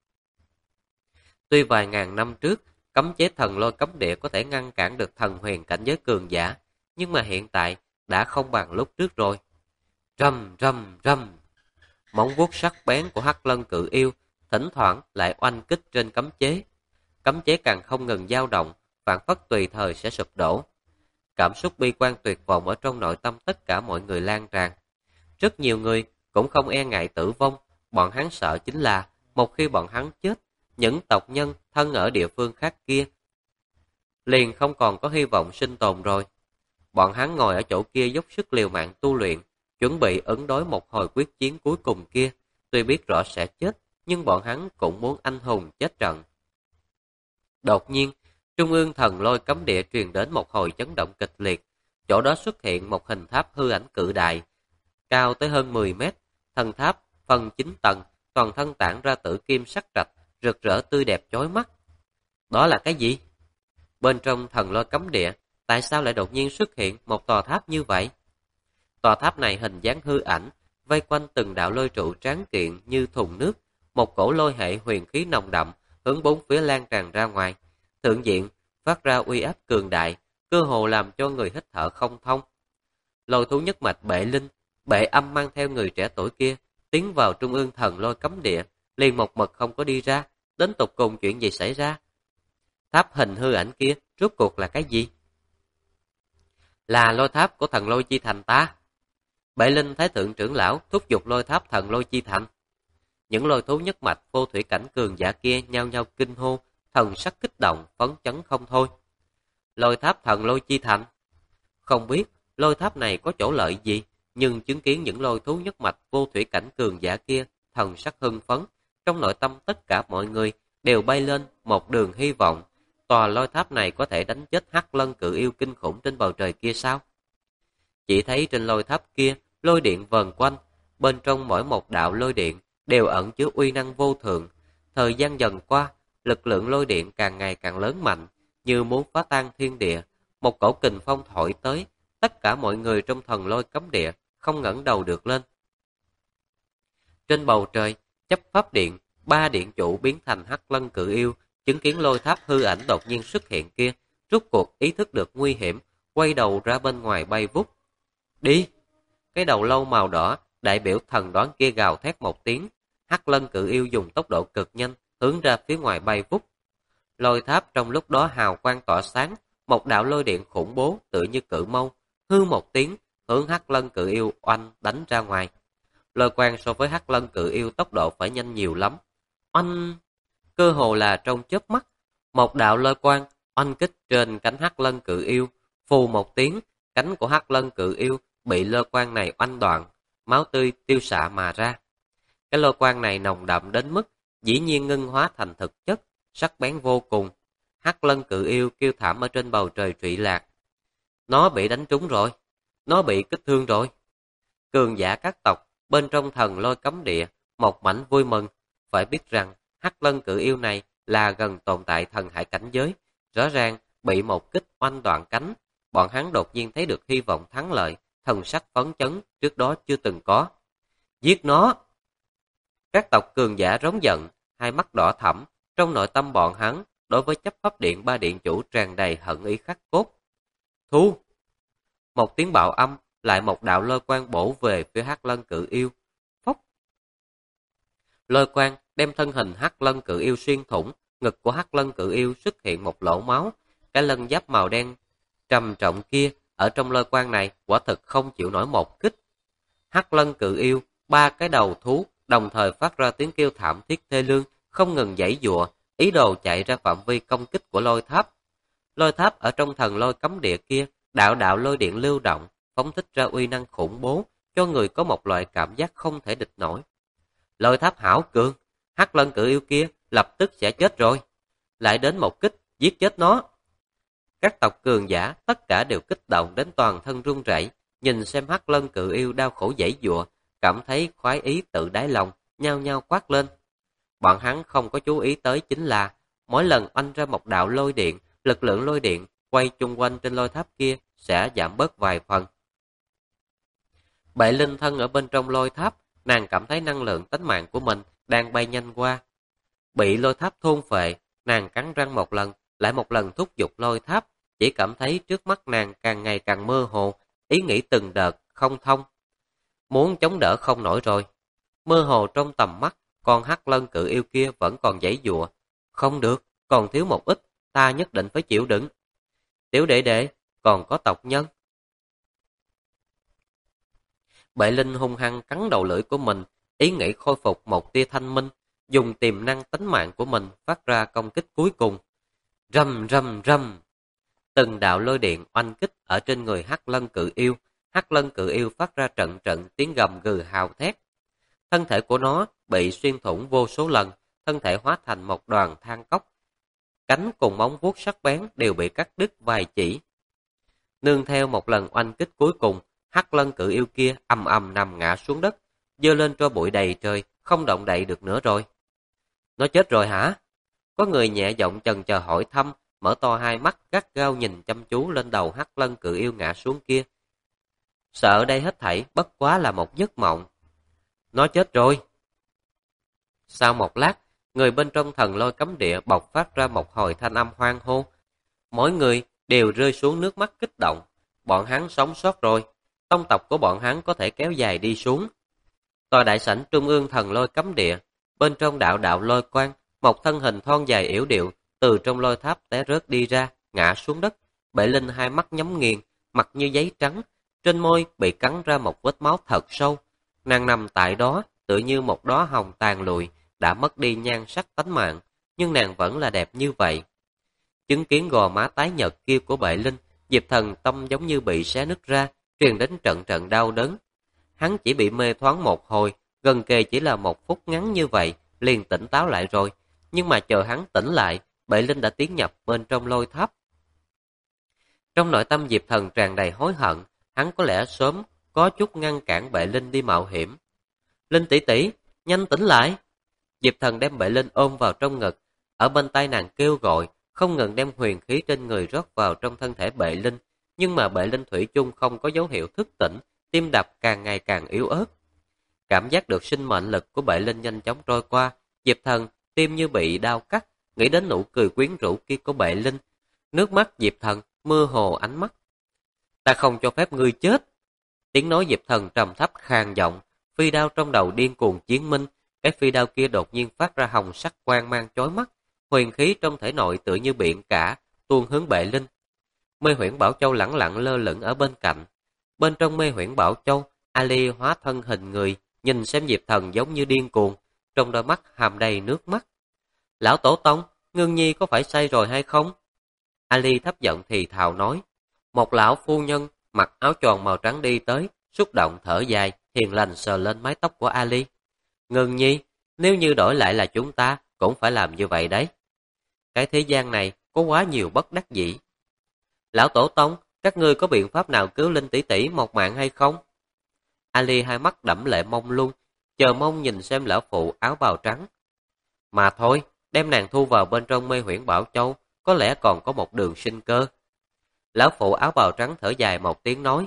Tuy vài ngàn năm trước, cấm chế thần lôi cấm địa có thể ngăn cản được thần huyền cảnh giới cường giả, nhưng mà hiện tại đã không bằng lúc trước rồi. Rầm rầm rầm. Móng vuốt sắc bén của Hắc Lân Cự Yêu thỉnh thoảng lại oanh kích trên cấm chế. Cấm chế càng không ngừng dao động, phảng phất tùy thời sẽ sụp đổ. Cảm xúc bi quan tuyệt vọng ở trong nội tâm tất cả mọi người lan tràn. Rất nhiều người cũng không e ngại tử vong, bọn hắn sợ chính là một khi bọn hắn chết, những tộc nhân thân ở địa phương khác kia liền không còn có hy vọng sinh tồn rồi. Bọn hắn ngồi ở chỗ kia dốc sức liều mạng tu luyện, chuẩn bị ứng đối một hồi quyết chiến cuối cùng kia. Tuy biết rõ sẽ chết, nhưng bọn hắn cũng muốn anh hùng chết trận. Đột nhiên, trung ương thần lôi cấm địa truyền đến một hồi chấn động kịch liệt. Chỗ đó xuất hiện một hình tháp hư ảnh cự đại, cao tới hơn 10 mét. Thần tháp phân 9 tầng, toàn thân tản ra tử kim sắc rạch, rực rỡ tươi đẹp chói mắt. Đó là cái gì? Bên trong thần lôi cấm địa, tại sao lại đột nhiên xuất hiện một tòa tháp như vậy? Tòa tháp này hình dáng hư ảnh, vây quanh từng đạo lôi trụ tráng kiện như thùng nước, một cổ lôi hệ huyền khí nồng đậm hướng bốn phía lan tràn ra ngoài. Thượng diện phát ra uy áp cường đại, cơ hồ làm cho người hít thở không thông. Lôi thú nhất mạch Bệ Linh, Bệ Âm mang theo người trẻ tuổi kia tiến vào trung ương thần lôi cấm địa, liền một mực không có đi ra. Đến tục cùng chuyện gì xảy ra? Tháp hình hư ảnh kia rốt cuộc là cái gì? Là lôi tháp của thần lôi chi thành ta. Bệ Linh Thái thượng trưởng lão thúc giục lôi tháp thần lôi chi thành. Những lôi thú nhất mạch vô thủy cảnh cường giả kia nhao nhao kinh hô, thần sắc kích động, phấn chấn không thôi. Lôi tháp thần lôi chi thành. Không biết lôi tháp này có chỗ lợi gì, nhưng chứng kiến những lôi thú nhất mạch vô thủy cảnh cường giả kia, thần sắc hưng phấn, trong nội tâm tất cả mọi người đều bay lên một đường hy vọng. Tòa lôi tháp này có thể đánh chết Hắc Lân Cự Yêu kinh khủng trên bầu trời kia sao? Chỉ thấy trên lôi tháp kia, lôi điện vần quanh, bên trong mỗi một đạo lôi điện đều ẩn chứa uy năng vô thượng. Thời gian dần qua, lực lượng lôi điện càng ngày càng lớn mạnh, như muốn phá tan thiên địa. Một cổ kình phong thổi tới, tất cả mọi người trong thần lôi cấm địa không ngẩng đầu được lên. Trên bầu trời, chấp pháp điện, 3 điện chủ biến thành Hắc Lân Cự Yêu, chứng kiến lôi tháp hư ảnh đột nhiên xuất hiện kia, rút cuộc ý thức được nguy hiểm, quay đầu ra bên ngoài bay vút. Đi! Cái đầu lâu màu đỏ, đại biểu thần đoán kia gào thét một tiếng. Hắc Lân Cự Yêu dùng tốc độ cực nhanh, hướng ra phía ngoài bay vút. Lôi tháp trong lúc đó hào quang tỏa sáng, một đạo lôi điện khủng bố tự như cự mâu, hư một tiếng, hướng Hắc Lân Cự Yêu oanh đánh ra ngoài. Lôi quang so với Hắc Lân Cự Yêu tốc độ phải nhanh nhiều lắm. Oanh! Cơ hồ là trong chớp mắt, một đạo lôi quang oanh kích trên cánh Hắc Lân Cự Yêu, phù một tiếng, cánh của Hắc Lân Cự Yêu bị lôi quang này oanh đoạn, máu tươi tiêu xạ mà ra. Cái lôi quang này nồng đậm đến mức dĩ nhiên ngưng hóa thành thực chất, sắc bén vô cùng. Hắc Lân Cự Yêu kêu thảm ở trên bầu trời trụy lạc. Nó bị đánh trúng rồi, nó bị kích thương rồi. Cường giả các tộc bên trong thần lôi cấm địa, một mảnh vui mừng. Phải biết rằng Hắc Lân Cự Yêu này là gần tồn tại thần hải cảnh giới, rõ ràng bị một kích oanh đoạn cánh. Bọn hắn đột nhiên thấy được hy vọng thắng lợi, thần sắc phấn chấn trước đó chưa từng có. Giết nó! Các tộc cường giả rống giận, hai mắt đỏ thẫm, trong nội tâm bọn hắn đối với chấp pháp điện 3 điện chủ tràn đầy hận ý khắc cốt. Thu! Một tiếng bạo âm, lại một đạo lôi quang bổ về phía Hắc Lân Cự Yêu. Phốc! Lôi quang đem thân hình Hắc Lân Cự Yêu xuyên thủng, ngực của Hắc Lân Cự Yêu xuất hiện một lỗ máu. Cái lân giáp màu đen trầm trọng kia ở trong lôi quang này quả thực không chịu nổi một kích. Hắc Lân Cự Yêu, 3 cái đầu thú đồng thời phát ra tiếng kêu thảm thiết thê lương, không ngừng giãy giụa, ý đồ chạy ra phạm vi công kích của lôi tháp. Lôi tháp ở trong thần lôi cấm địa kia, đạo đạo lôi điện lưu động, phóng thích ra uy năng khủng bố, cho người có một loại cảm giác không thể địch nổi. Lôi tháp hảo cường, Hắc Lân Cự Yêu kia lập tức sẽ chết rồi. Lại đến một kích, giết chết nó. Các tộc cường giả tất cả đều kích động đến toàn thân run rẩy, nhìn xem Hắc Lân Cự Yêu đau khổ giãy giụa, cảm thấy khoái ý tự đáy lòng, nhao nhao quát lên. Bọn hắn không có chú ý tới chính là mỗi lần oanh ra một đạo lôi điện, lực lượng lôi điện quay chung quanh trên lôi tháp kia sẽ giảm bớt vài phần. Bệ Linh thân ở bên trong lôi tháp, nàng cảm thấy năng lượng tính mạng của mình đang bay nhanh qua. Bị lôi tháp thôn phệ, nàng cắn răng một lần, lại một lần thúc giục lôi tháp, chỉ cảm thấy trước mắt nàng càng ngày càng mơ hồ, ý nghĩ từng đợt không thông. Muốn chống đỡ không nổi rồi. Mơ hồ trong tầm mắt, con hắc lân cự yêu kia vẫn còn giãy giụa. Không được, còn thiếu một ít, ta nhất định phải chịu đựng. Tiểu đệ đệ, còn có tộc nhân. Bệ Linh hung hăng cắn đầu lưỡi của mình, ý nghĩ khôi phục một tia thanh minh, dùng tiềm năng tính mạng của mình phát ra công kích cuối cùng. Rầm rầm rầm. Từng đạo lôi điện oanh kích ở trên người hắc lân cự yêu. Hắc lân cự yêu phát ra trận trận tiếng gầm gừ hào thét. Thân thể của nó bị xuyên thủng vô số lần, thân thể hóa thành một đoàn than cốc. Cánh cùng móng vuốt sắc bén đều bị cắt đứt vài chỉ. Nương theo một lần oanh kích cuối cùng, hắc lân cự yêu kia ầm ầm nằm ngã xuống đất, dơ lên tro bụi đầy trời, không động đậy được nữa rồi. Nó chết rồi hả? Có người nhẹ giọng chần chờ hỏi thăm, mở to hai mắt gắt gao nhìn chăm chú lên đầu hắc lân cự yêu ngã xuống kia. Sợ đây hết thảy bất quá là một giấc mộng. Nó chết rồi. Sau một lát, người bên trong thần lôi cấm địa bộc phát ra một hồi thanh âm hoan hô. Mỗi người đều rơi xuống nước mắt kích động. Bọn hắn sống sót rồi. Tông tộc của bọn hắn có thể kéo dài đi xuống. Tòa đại sảnh trung ương thần lôi cấm địa, bên trong đạo đạo lôi quang, một thân hình thon dài yểu điệu từ trong lôi tháp té rớt đi ra, ngã xuống đất. Bệ Linh hai mắt nhắm nghiền, mặt như giấy trắng, trên môi bị cắn ra một vết máu thật sâu. Nàng nằm tại đó, tựa như một đóa hồng tàn lụi, đã mất đi nhan sắc tánh mạng, nhưng nàng vẫn là đẹp như vậy. Chứng kiến gò má tái nhợt kia của Bệ Linh, Diệp Thần tâm giống như bị xé nứt ra, truyền đến trận trận đau đớn. Hắn chỉ bị mê thoáng một hồi, gần kề chỉ là một phút ngắn như vậy, liền tỉnh táo lại rồi. Nhưng mà chờ hắn tỉnh lại, Bệ Linh đã tiến nhập bên trong lôi tháp. Trong nội tâm Diệp Thần tràn đầy hối hận, hắn có lẽ sớm có chút ngăn cản Bệ Linh đi mạo hiểm. Linh tỷ tỷ, nhanh tỉnh lại. Diệp Thần đem Bệ Linh ôm vào trong ngực, ở bên tai nàng kêu gọi, không ngừng đem huyền khí trên người rót vào trong thân thể Bệ Linh, nhưng mà Bệ Linh thủy chung không có dấu hiệu thức tỉnh, tim đập càng ngày càng yếu ớt. Cảm giác được sinh mệnh lực của Bệ Linh nhanh chóng trôi qua, Diệp Thần tim như bị đau cắt, nghĩ đến nụ cười quyến rũ kia của Bệ Linh, nước mắt Diệp Thần mơ hồ ánh mắt. Ta không cho phép ngươi chết. Tiếng nói Diệp Thần trầm thấp khàn giọng, phi đao trong đầu điên cuồng chiến minh, cái phi đao kia đột nhiên phát ra hồng sắc quang mang chói mắt, huyền khí trong thể nội tựa như biển cả, tuôn hướng Bệ Linh. Mê Huyễn Bảo Châu lẳng lặng lơ lửng ở bên cạnh. Bên trong Mê Huyễn Bảo Châu, Ali hóa thân hình người, nhìn xem Diệp Thần giống như điên cuồng, trong đôi mắt hàm đầy nước mắt. Lão Tổ Tông, Ngưng Nhi có phải say rồi hay không? Ali thấp giọng thì thào nói. Một lão phu nhân mặc áo tròn màu trắng đi tới, xúc động thở dài, hiền lành sờ lên mái tóc của Ali. Ngưng Nhi, nếu như đổi lại là chúng ta, cũng phải làm như vậy đấy. Cái thế gian này có quá nhiều bất đắc dĩ. Lão Tổ Tông, các ngươi có biện pháp nào cứu Linh tỷ tỷ một mạng hay không? Ali hai mắt đẫm lệ mông lung, chờ mong nhìn xem lão phụ áo bào trắng. Mà thôi, đem nàng thu vào bên trong Mê Huyễn Bảo Châu, có lẽ còn có một đường sinh cơ. Lão phụ áo bào trắng thở dài một tiếng nói.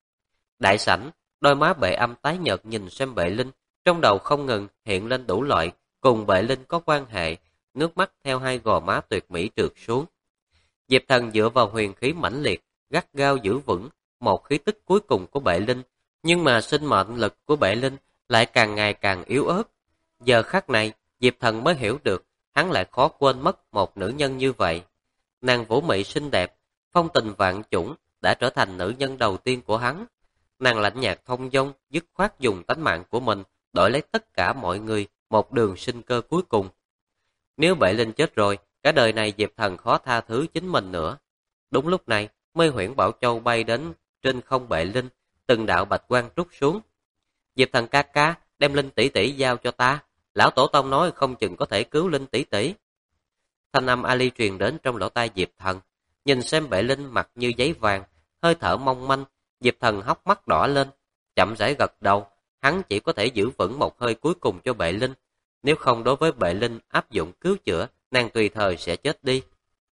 Đại sảnh, đôi má Bệ Âm tái nhợt nhìn xem Bệ Linh, trong đầu không ngừng hiện lên đủ loại cùng Bệ Linh có quan hệ, nước mắt theo hai gò má tuyệt mỹ trượt xuống. Diệp Thần dựa vào huyền khí mãnh liệt, gắt gao giữ vững một khí tức cuối cùng của Bệ Linh, nhưng mà sinh mệnh lực của Bệ Linh lại càng ngày càng yếu ớt. Giờ khắc này, Diệp Thần mới hiểu được, hắn lại khó quên mất một nữ nhân như vậy. Nàng vũ mị xinh đẹp, phong tình vạn chủng đã trở thành nữ nhân đầu tiên của hắn. Nàng lạnh nhạt thông dong, dứt khoát dùng tánh mạng của mình đổi lấy tất cả mọi người một đường sinh cơ cuối cùng. Nếu Bệ Linh chết rồi, cả đời này Diệp Thần khó tha thứ chính mình nữa. Đúng lúc này, Mê Huyễn Bảo Châu bay đến trên không Bệ Linh, từng đạo bạch quang trút xuống. Diệp Thần ca ca, đem Linh tỷ tỷ giao cho ta. Lão Tổ Tông nói không chừng có thể cứu Linh tỷ tỷ. Thanh âm Ali truyền đến trong lỗ tai Diệp Thần. Nhìn xem Bệ Linh mặt như giấy vàng, hơi thở mong manh, Diệp Thần hốc mắt đỏ lên, chậm rãi gật đầu. Hắn chỉ có thể giữ vững một hơi cuối cùng cho Bệ Linh. Nếu không đối với Bệ Linh áp dụng cứu chữa, nàng tùy thời sẽ chết đi.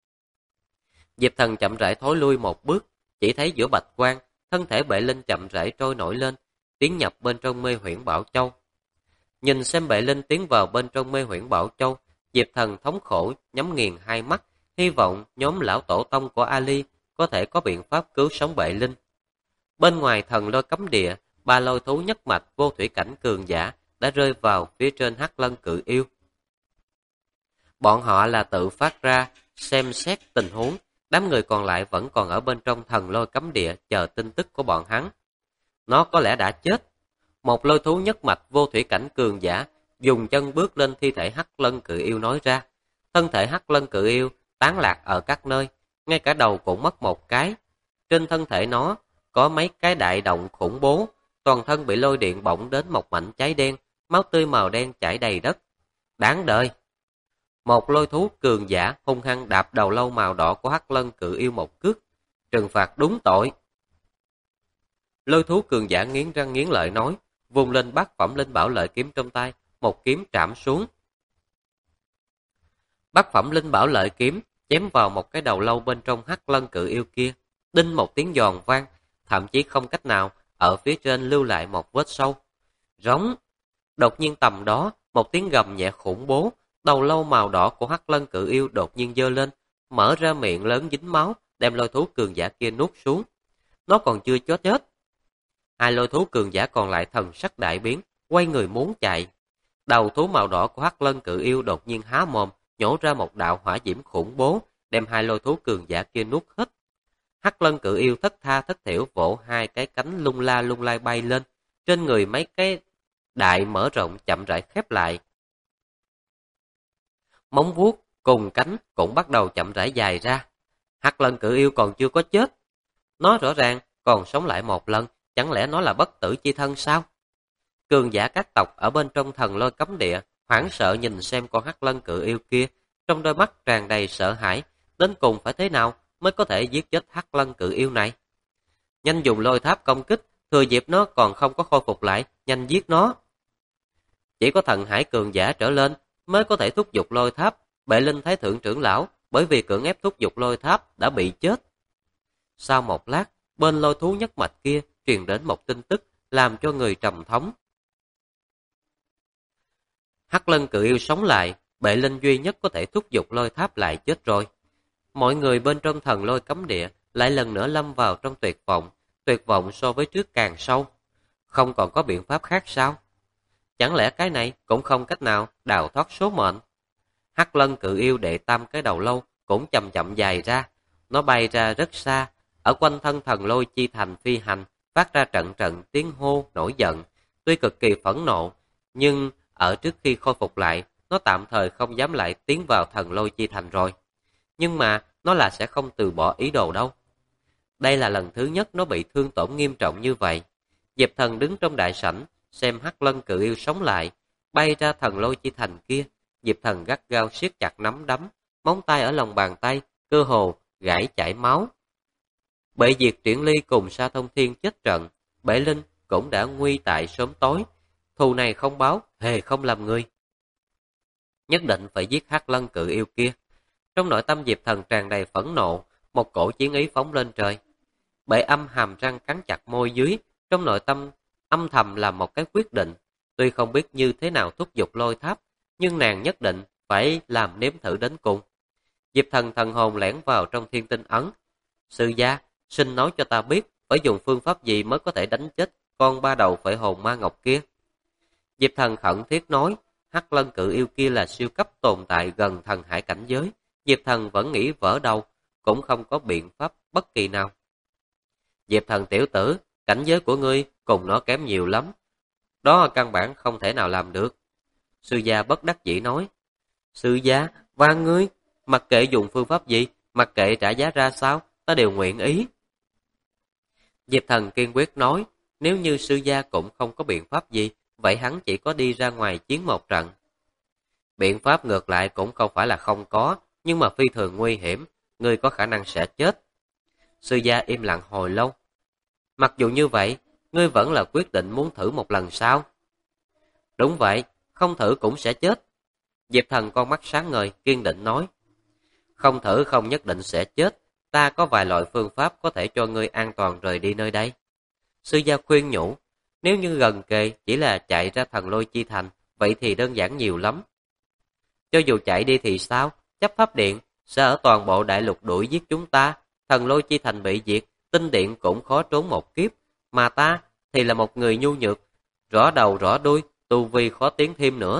Diệp Thần chậm rãi thối lui một bước, chỉ thấy giữa bạch quang, thân thể Bệ Linh chậm rãi trôi nổi lên, tiến nhập bên trong Mê Huyễn Bảo Châu. Nhìn xem Bệ Linh tiến vào bên trong Mê Huyễn Bảo Châu, Diệp Thần thống khổ nhắm nghiền hai mắt, hy vọng nhóm lão tổ tông của Ali có thể có biện pháp cứu sống Bệ Linh. Bên ngoài thần lôi cấm địa, ba lôi thú nhất mạch vô thủy cảnh cường giả đã rơi vào phía trên Hắc Lân Cự Yêu. Bọn họ là tự phát ra, xem xét tình huống, đám người còn lại vẫn còn ở bên trong thần lôi cấm địa chờ tin tức của bọn hắn. Nó có lẽ đã chết. Một lôi thú nhất mạch vô thủy cảnh cường giả, dùng chân bước lên thi thể Hắc Lân Cự Yêu nói ra. Thân thể Hắc Lân Cự Yêu tán lạc ở các nơi, ngay cả đầu cũng mất một cái. Trên thân thể nó có mấy cái đại động khủng bố, toàn thân bị lôi điện bỏng đến một mảnh cháy đen, máu tươi màu đen chảy đầy đất. Đáng đời! Một lôi thú cường giả hung hăng đạp đầu lâu màu đỏ của Hắc Lân Cự Yêu một cước, trừng phạt đúng tội. Lôi thú cường giả nghiến răng nghiến lợi nói, vùng lên bát phẩm linh bảo lợi kiếm trong tay, một kiếm trảm xuống. Bát phẩm linh bảo lợi kiếm chém vào một cái đầu lâu bên trong Hắc Lân Cự Yêu kia, đinh một tiếng giòn vang, thậm chí không cách nào ở phía trên lưu lại một vết sâu. Rống! Đột nhiên tầm đó, một tiếng gầm nhẹ khủng bố, đầu lâu màu đỏ của Hắc Lân Cự Yêu đột nhiên giơ lên, mở ra miệng lớn dính máu, đem lôi thú cường giả kia nuốt xuống. Nó còn chưa chết. Hai lôi thú cường giả còn lại thần sắc đại biến, quay người muốn chạy. Đầu thú màu đỏ của Hắc Lân Cự Yêu đột nhiên há mồm, nhổ ra một đạo hỏa diễm khủng bố, đem hai lôi thú cường giả kia nuốt hết. Hắc Lân Cự Yêu thất tha thất thểu vỗ hai cái cánh lung lay bay lên, trên người mấy cái đại mở rộng chậm rãi khép lại. Móng vuốt cùng cánh cũng bắt đầu chậm rãi dài ra. Hắc Lân Cự Yêu còn chưa có chết. Nó rõ ràng còn sống lại một lần, chẳng lẽ nó là bất tử chi thân sao? Cường giả các tộc ở bên trong thần lôi cấm địa, hoảng sợ nhìn xem con Hắc Lân Cự Yêu kia, trong đôi mắt tràn đầy sợ hãi, đến cùng phải thế nào mới có thể giết chết Hắc Lân Cự Yêu này? Nhanh dùng lôi tháp công kích, thừa dịp nó còn không có khôi phục lại, nhanh giết nó. Chỉ có thần hải cường giả trở lên mới có thể thúc giục lôi tháp. Bệ Linh Thái Thượng trưởng lão bởi vì cưỡng ép thúc giục lôi tháp đã bị chết. Sau một lát, bên lôi thú nhất mạch kia truyền đến một tin tức làm cho người trầm thống. Hắc Lân Cự Yêu sống lại, Bệ Linh duy nhất có thể thúc giục lôi tháp lại chết rồi. Mọi người bên trong thần lôi cấm địa lại lần nữa lâm vào trong tuyệt vọng so với trước càng sâu. Không còn có biện pháp khác sao? Chẳng lẽ cái này cũng không cách nào đào thoát số mệnh? Hắc Lân Cự Yêu đệ tam cái đầu lâu cũng chậm chậm dài ra, nó bay ra rất xa, ở quanh thân thần lôi chi thành phi hành, phát ra trận trận tiếng hô nổi giận, tuy cực kỳ phẫn nộ, nhưng ở trước khi khôi phục lại, nó tạm thời không dám lại tiến vào thần lôi chi thành rồi. Nhưng mà nó là sẽ không từ bỏ ý đồ đâu. Đây là lần thứ nhất nó bị thương tổn nghiêm trọng như vậy. Diệp Thần đứng trong đại sảnh, xem Hắc Lân Cự Yêu sống lại, bay ra thần lôi chi thành kia. Diệp Thần gắt gao siết chặt nắm đấm, móng tay ở lòng bàn tay, cơ hồ gãy chảy máu. Bệ Diệt Triển Ly cùng Sa Thông Thiên chết trận, Bệ Linh cũng đã nguy tại sớm tối. Thù này không báo, hề không làm người. Nhất định phải giết Hắc Lân Cự Yêu kia. Trong nội tâm Diệp Thần tràn đầy phẫn nộ, một cổ chiến ý phóng lên trời. Bệ Âm hàm răng cắn chặt môi dưới, trong nội tâm âm thầm làm một cái quyết định. Tuy không biết như thế nào thúc giục lôi tháp, nhưng nàng nhất định phải làm nếm thử đến cùng. Diệp Thần thần hồn lẻn vào trong thiên tinh ấn. Sư gia, xin nói cho ta biết, phải dùng phương pháp gì mới có thể đánh chết con ba đầu phệ hồn ma ngọc kia. Diệp Thần khẩn thiết nói, Hắc Lân Cự Yêu kia là siêu cấp tồn tại gần thần hải cảnh giới. Diệp Thần vẫn nghĩ vỡ đầu, cũng không có biện pháp bất kỳ nào. Diệp Thần tiểu tử, cảnh giới của ngươi cùng nó kém nhiều lắm. Đó căn bản không thể nào làm được. Sư gia bất đắc dĩ nói. Sư gia, van ngươi, mặc kệ dùng phương pháp gì, mặc kệ trả giá ra sao, ta đều nguyện ý. Diệp Thần kiên quyết nói, nếu như sư gia cũng không có biện pháp gì, vậy hắn chỉ có đi ra ngoài chiến một trận. Biện pháp ngược lại cũng không phải là không có, nhưng mà phi thường nguy hiểm, ngươi có khả năng sẽ chết. Sư gia im lặng hồi lâu. Mặc dù như vậy, ngươi vẫn là quyết định muốn thử một lần sao? Đúng vậy, không thử cũng sẽ chết. Diệp Thần con mắt sáng ngời, kiên định nói. Không thử không nhất định sẽ chết, ta có vài loại phương pháp có thể cho ngươi an toàn rời đi nơi đây. Sư gia khuyên nhủ, nếu như gần kề chỉ là chạy ra thần lôi chi thành, vậy thì đơn giản nhiều lắm. Cho dù chạy đi thì sao, chấp pháp điện sẽ ở toàn bộ đại lục đuổi giết chúng ta, thần lôi chi thành bị diệt, tinh điện cũng khó trốn một kiếp, mà ta thì là một người nhu nhược, rõ đầu rõ đuôi, tu vi khó tiến thêm nữa.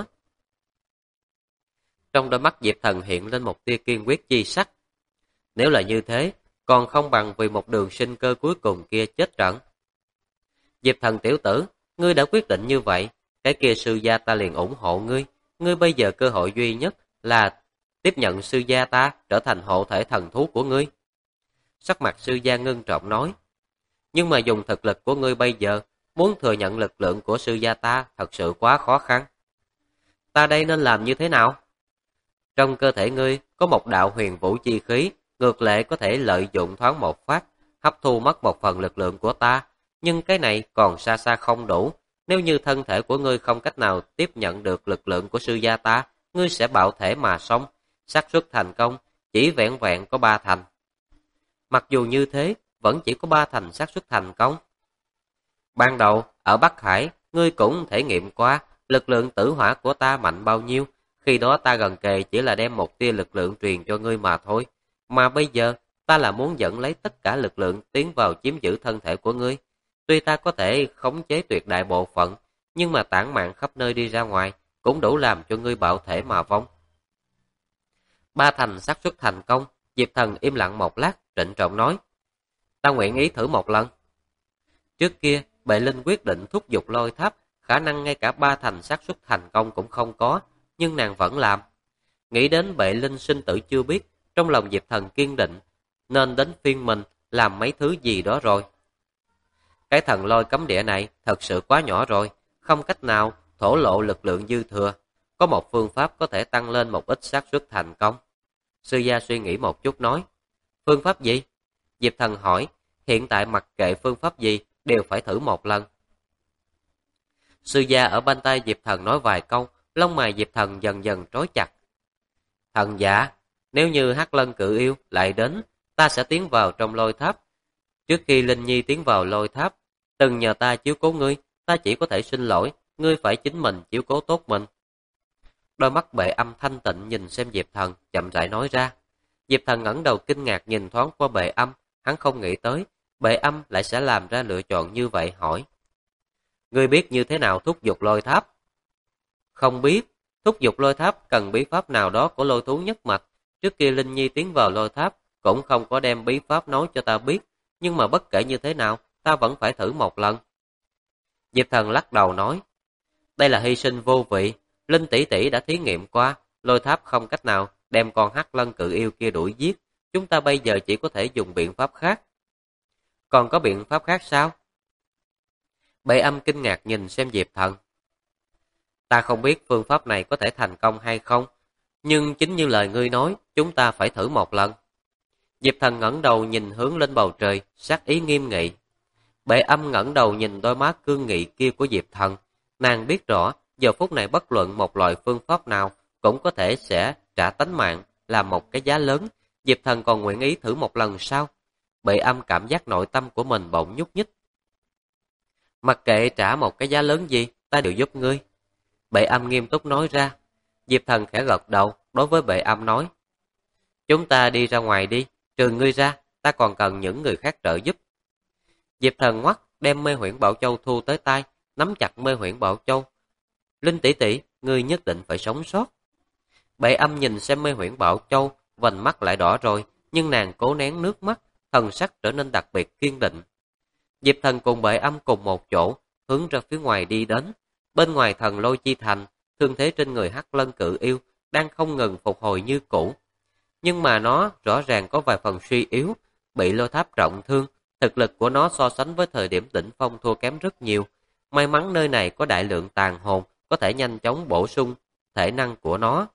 Trong đôi mắt Diệp Thần hiện lên một tia kiên quyết chi sắc. Nếu là như thế, còn không bằng vì một đường sinh cơ cuối cùng kia chết trận. Diệp Thần tiểu tử, ngươi đã quyết định như vậy, cái kia sư gia ta liền ủng hộ ngươi. Ngươi bây giờ cơ hội duy nhất là tiếp nhận sư gia ta trở thành hộ thể thần thú của ngươi. Sắc mặt sư gia ngưng trọng nói. Nhưng mà dùng thực lực của ngươi bây giờ, muốn thừa nhận lực lượng của sư gia ta thật sự quá khó khăn. Ta đây nên làm như thế nào? Trong cơ thể ngươi có một đạo huyền vũ chi khí, ngược lại có thể lợi dụng thoáng một phát, hấp thu mất một phần lực lượng của ta, nhưng cái này còn xa xa không đủ. Nếu như thân thể của ngươi không cách nào tiếp nhận được lực lượng của sư gia ta, ngươi sẽ bạo thể mà sống, xác suất thành công chỉ vẹn vẹn có 3 thành. Mặc dù như thế, vẫn chỉ có 3 thành xác suất thành công. Ban đầu, ở Bắc Hải, ngươi cũng thể nghiệm qua lực lượng tử hỏa của ta mạnh bao nhiêu, khi đó ta gần kề chỉ là đem một tia lực lượng truyền cho ngươi mà thôi. Mà bây giờ, ta là muốn dẫn lấy tất cả lực lượng tiến vào chiếm giữ thân thể của ngươi. Tuy ta có thể khống chế tuyệt đại bộ phận, nhưng mà tản mạn khắp nơi đi ra ngoài, cũng đủ làm cho ngươi bạo thể mà vong. 3 thành xác suất thành công, Diệp Thần im lặng một lát, trịnh trọng nói. Ta nguyện ý thử một lần. Trước kia, Bệ Linh quyết định thúc giục lôi tháp, khả năng ngay cả 3 thành xác suất thành công cũng không có, nhưng nàng vẫn làm. Nghĩ đến Bệ Linh sinh tử chưa biết, trong lòng Diệp Thần kiên định, nên đến phiên mình làm mấy thứ gì đó rồi. Cái thần lôi cấm địa này thật sự quá nhỏ rồi, không cách nào thổ lộ lực lượng dư thừa. Có một phương pháp có thể tăng lên một ít xác suất thành công. Sư gia suy nghĩ một chút nói. Phương pháp gì? Diệp Thần hỏi, hiện tại mặc kệ phương pháp gì đều phải thử một lần. Sư gia ở bên tay Diệp Thần nói vài câu, lông mày Diệp Thần dần dần trói chặt. Thần giả, nếu như Hắc Lân Cự Yêu lại đến, ta sẽ tiến vào trong lôi tháp. Trước khi Linh Nhi tiến vào lôi tháp, từng nhờ ta chiếu cố ngươi, ta chỉ có thể xin lỗi, ngươi phải chính mình chiếu cố tốt mình. Đôi mắt Bệ Âm thanh tịnh nhìn xem Diệp Thần, chậm rãi nói ra. Diệp Thần ngẩng đầu kinh ngạc nhìn thoáng qua Bệ Âm, hắn không nghĩ tới, Bệ Âm lại sẽ làm ra lựa chọn như vậy, hỏi. Ngươi biết như thế nào thúc giục lôi tháp? Không biết, thúc giục lôi tháp cần bí pháp nào đó của lôi thú nhất mạch. Trước kia Linh Nhi tiến vào lôi tháp, cũng không có đem bí pháp nói cho ta biết, nhưng mà bất kể như thế nào, ta vẫn phải thử một lần. Diệp Thần lắc đầu nói, đây là hy sinh vô vị, Linh tỷ tỷ đã thí nghiệm qua, lôi tháp không cách nào đem con Hắc Lân Cự Yêu kia đuổi giết, chúng ta bây giờ chỉ có thể dùng biện pháp khác. Còn có biện pháp khác sao? Bệ Âm kinh ngạc nhìn xem Diệp Thần. Ta không biết phương pháp này có thể thành công hay không, nhưng chính như lời ngươi nói, chúng ta phải thử một lần. Diệp Thần ngẩng đầu nhìn hướng lên bầu trời, sắc ý nghiêm nghị. Bệ Âm ngẩng đầu nhìn đôi mắt cương nghị kia của Diệp Thần, nàng biết rõ, giờ phút này bất luận một loại phương pháp nào cũng có thể sẽ trả tánh mạng, làm một cái giá lớn. Diệp Thần còn nguyện ý thử một lần sao? Bệ Âm cảm giác nội tâm của mình bỗng nhúc nhích. Mặc kệ trả một cái giá lớn gì, ta đều giúp ngươi. Bệ Âm nghiêm túc nói ra. Diệp Thần khẽ gật đầu, đối với Bệ Âm nói. Chúng ta đi ra ngoài đi, trừ ngươi ra, ta còn cần những người khác trợ giúp. Diệp Thần ngoắt, đem Mê Huyễn Bảo Châu thu tới tay, nắm chặt Mê Huyễn Bảo Châu. Linh tỷ tỷ, ngươi nhất định phải sống sót. Bệ Âm nhìn xem Mê Huyễn Bảo Châu, vành mắt lại đỏ rồi, nhưng nàng cố nén nước mắt, thần sắc trở nên đặc biệt kiên định. Diệp Thần cùng Bệ Âm cùng một chỗ, hướng ra phía ngoài đi đến. Bên ngoài Thần Lôi Chi Thành, thương thế trên người Hắc Lân Cự Yêu đang không ngừng phục hồi như cũ. Nhưng mà nó rõ ràng có vài phần suy yếu, bị lôi tháp trọng thương, thực lực của nó so sánh với thời điểm đỉnh phong thua kém rất nhiều. May mắn nơi này có đại lượng tàn hồn, có thể nhanh chóng bổ sung thể năng của nó.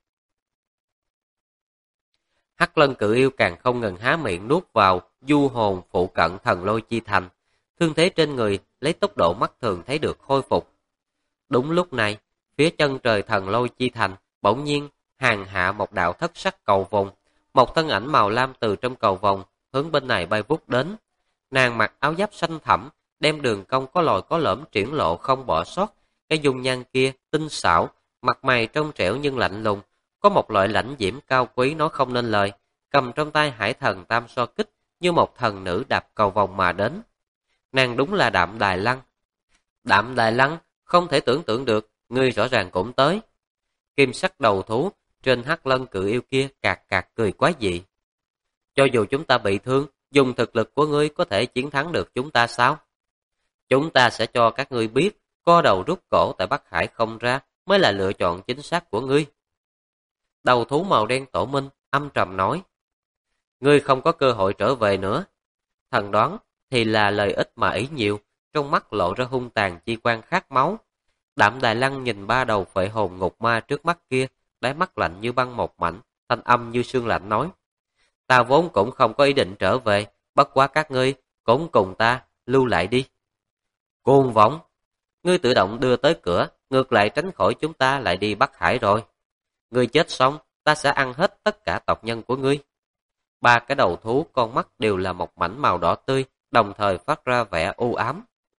Hắc Lân Cự Yêu càng không ngừng há miệng nuốt vào du hồn phụ cận Thần Lôi Chi Thành, thương thế trên người lấy tốc độ mắt thường thấy được khôi phục. Đúng lúc này, phía chân trời Thần Lôi Chi Thành bỗng nhiên hàng hạ một đạo thất sắc cầu vồng, một thân ảnh màu lam từ trong cầu vồng hướng bên này bay vút đến. Nàng mặc áo giáp xanh thẳm, đem đường cong có lồi có lõm triển lộ không bỏ sót. Cái dung nhan kia tinh xảo, mặt mày trong trẻo nhưng lạnh lùng, có một loại lãnh diễm cao quý nói không nên lời, cầm trong tay Hải Thần Tam So Kích như một thần nữ đạp cầu vồng mà đến. Nàng đúng là Đạm Đài Lăng. Đạm Đài Lăng Không thể tưởng tượng được, ngươi rõ ràng cũng tới. Kim sắc đầu thú trên hắc lân cự yêu kia cạc cạc cười quá dị. Cho dù chúng ta bị thương, dùng thực lực của ngươi có thể chiến thắng được chúng ta sao? Chúng ta sẽ cho các ngươi biết, co đầu rút cổ tại Bắc Hải không ra mới là lựa chọn chính xác của ngươi. Đầu thú màu đen Tổ Minh âm trầm nói, ngươi không có cơ hội trở về nữa. Thần đoán thì là lời ít mà ý nhiều, trong mắt lộ ra hung tàn chi quan khát máu. Đạm Đài Lăng nhìn ba đầu phệ hồn ngục ma trước mắt kia, đáy mắt lạnh như băng một mảnh, thanh âm như sương lạnh nói, ta vốn cũng không có ý định trở về, bất quá các ngươi cũng cùng ta lưu lại đi. Cuồng vọng, ngươi tự động đưa tới cửa, ngược lại tránh khỏi chúng ta lại đi Bắc Hải rồi. Ngươi chết xong, ta sẽ ăn hết tất cả tộc nhân của ngươi. Ba cái đầu thú con mắt đều là một mảnh màu đỏ tươi, đồng thời phát ra vẻ u ám.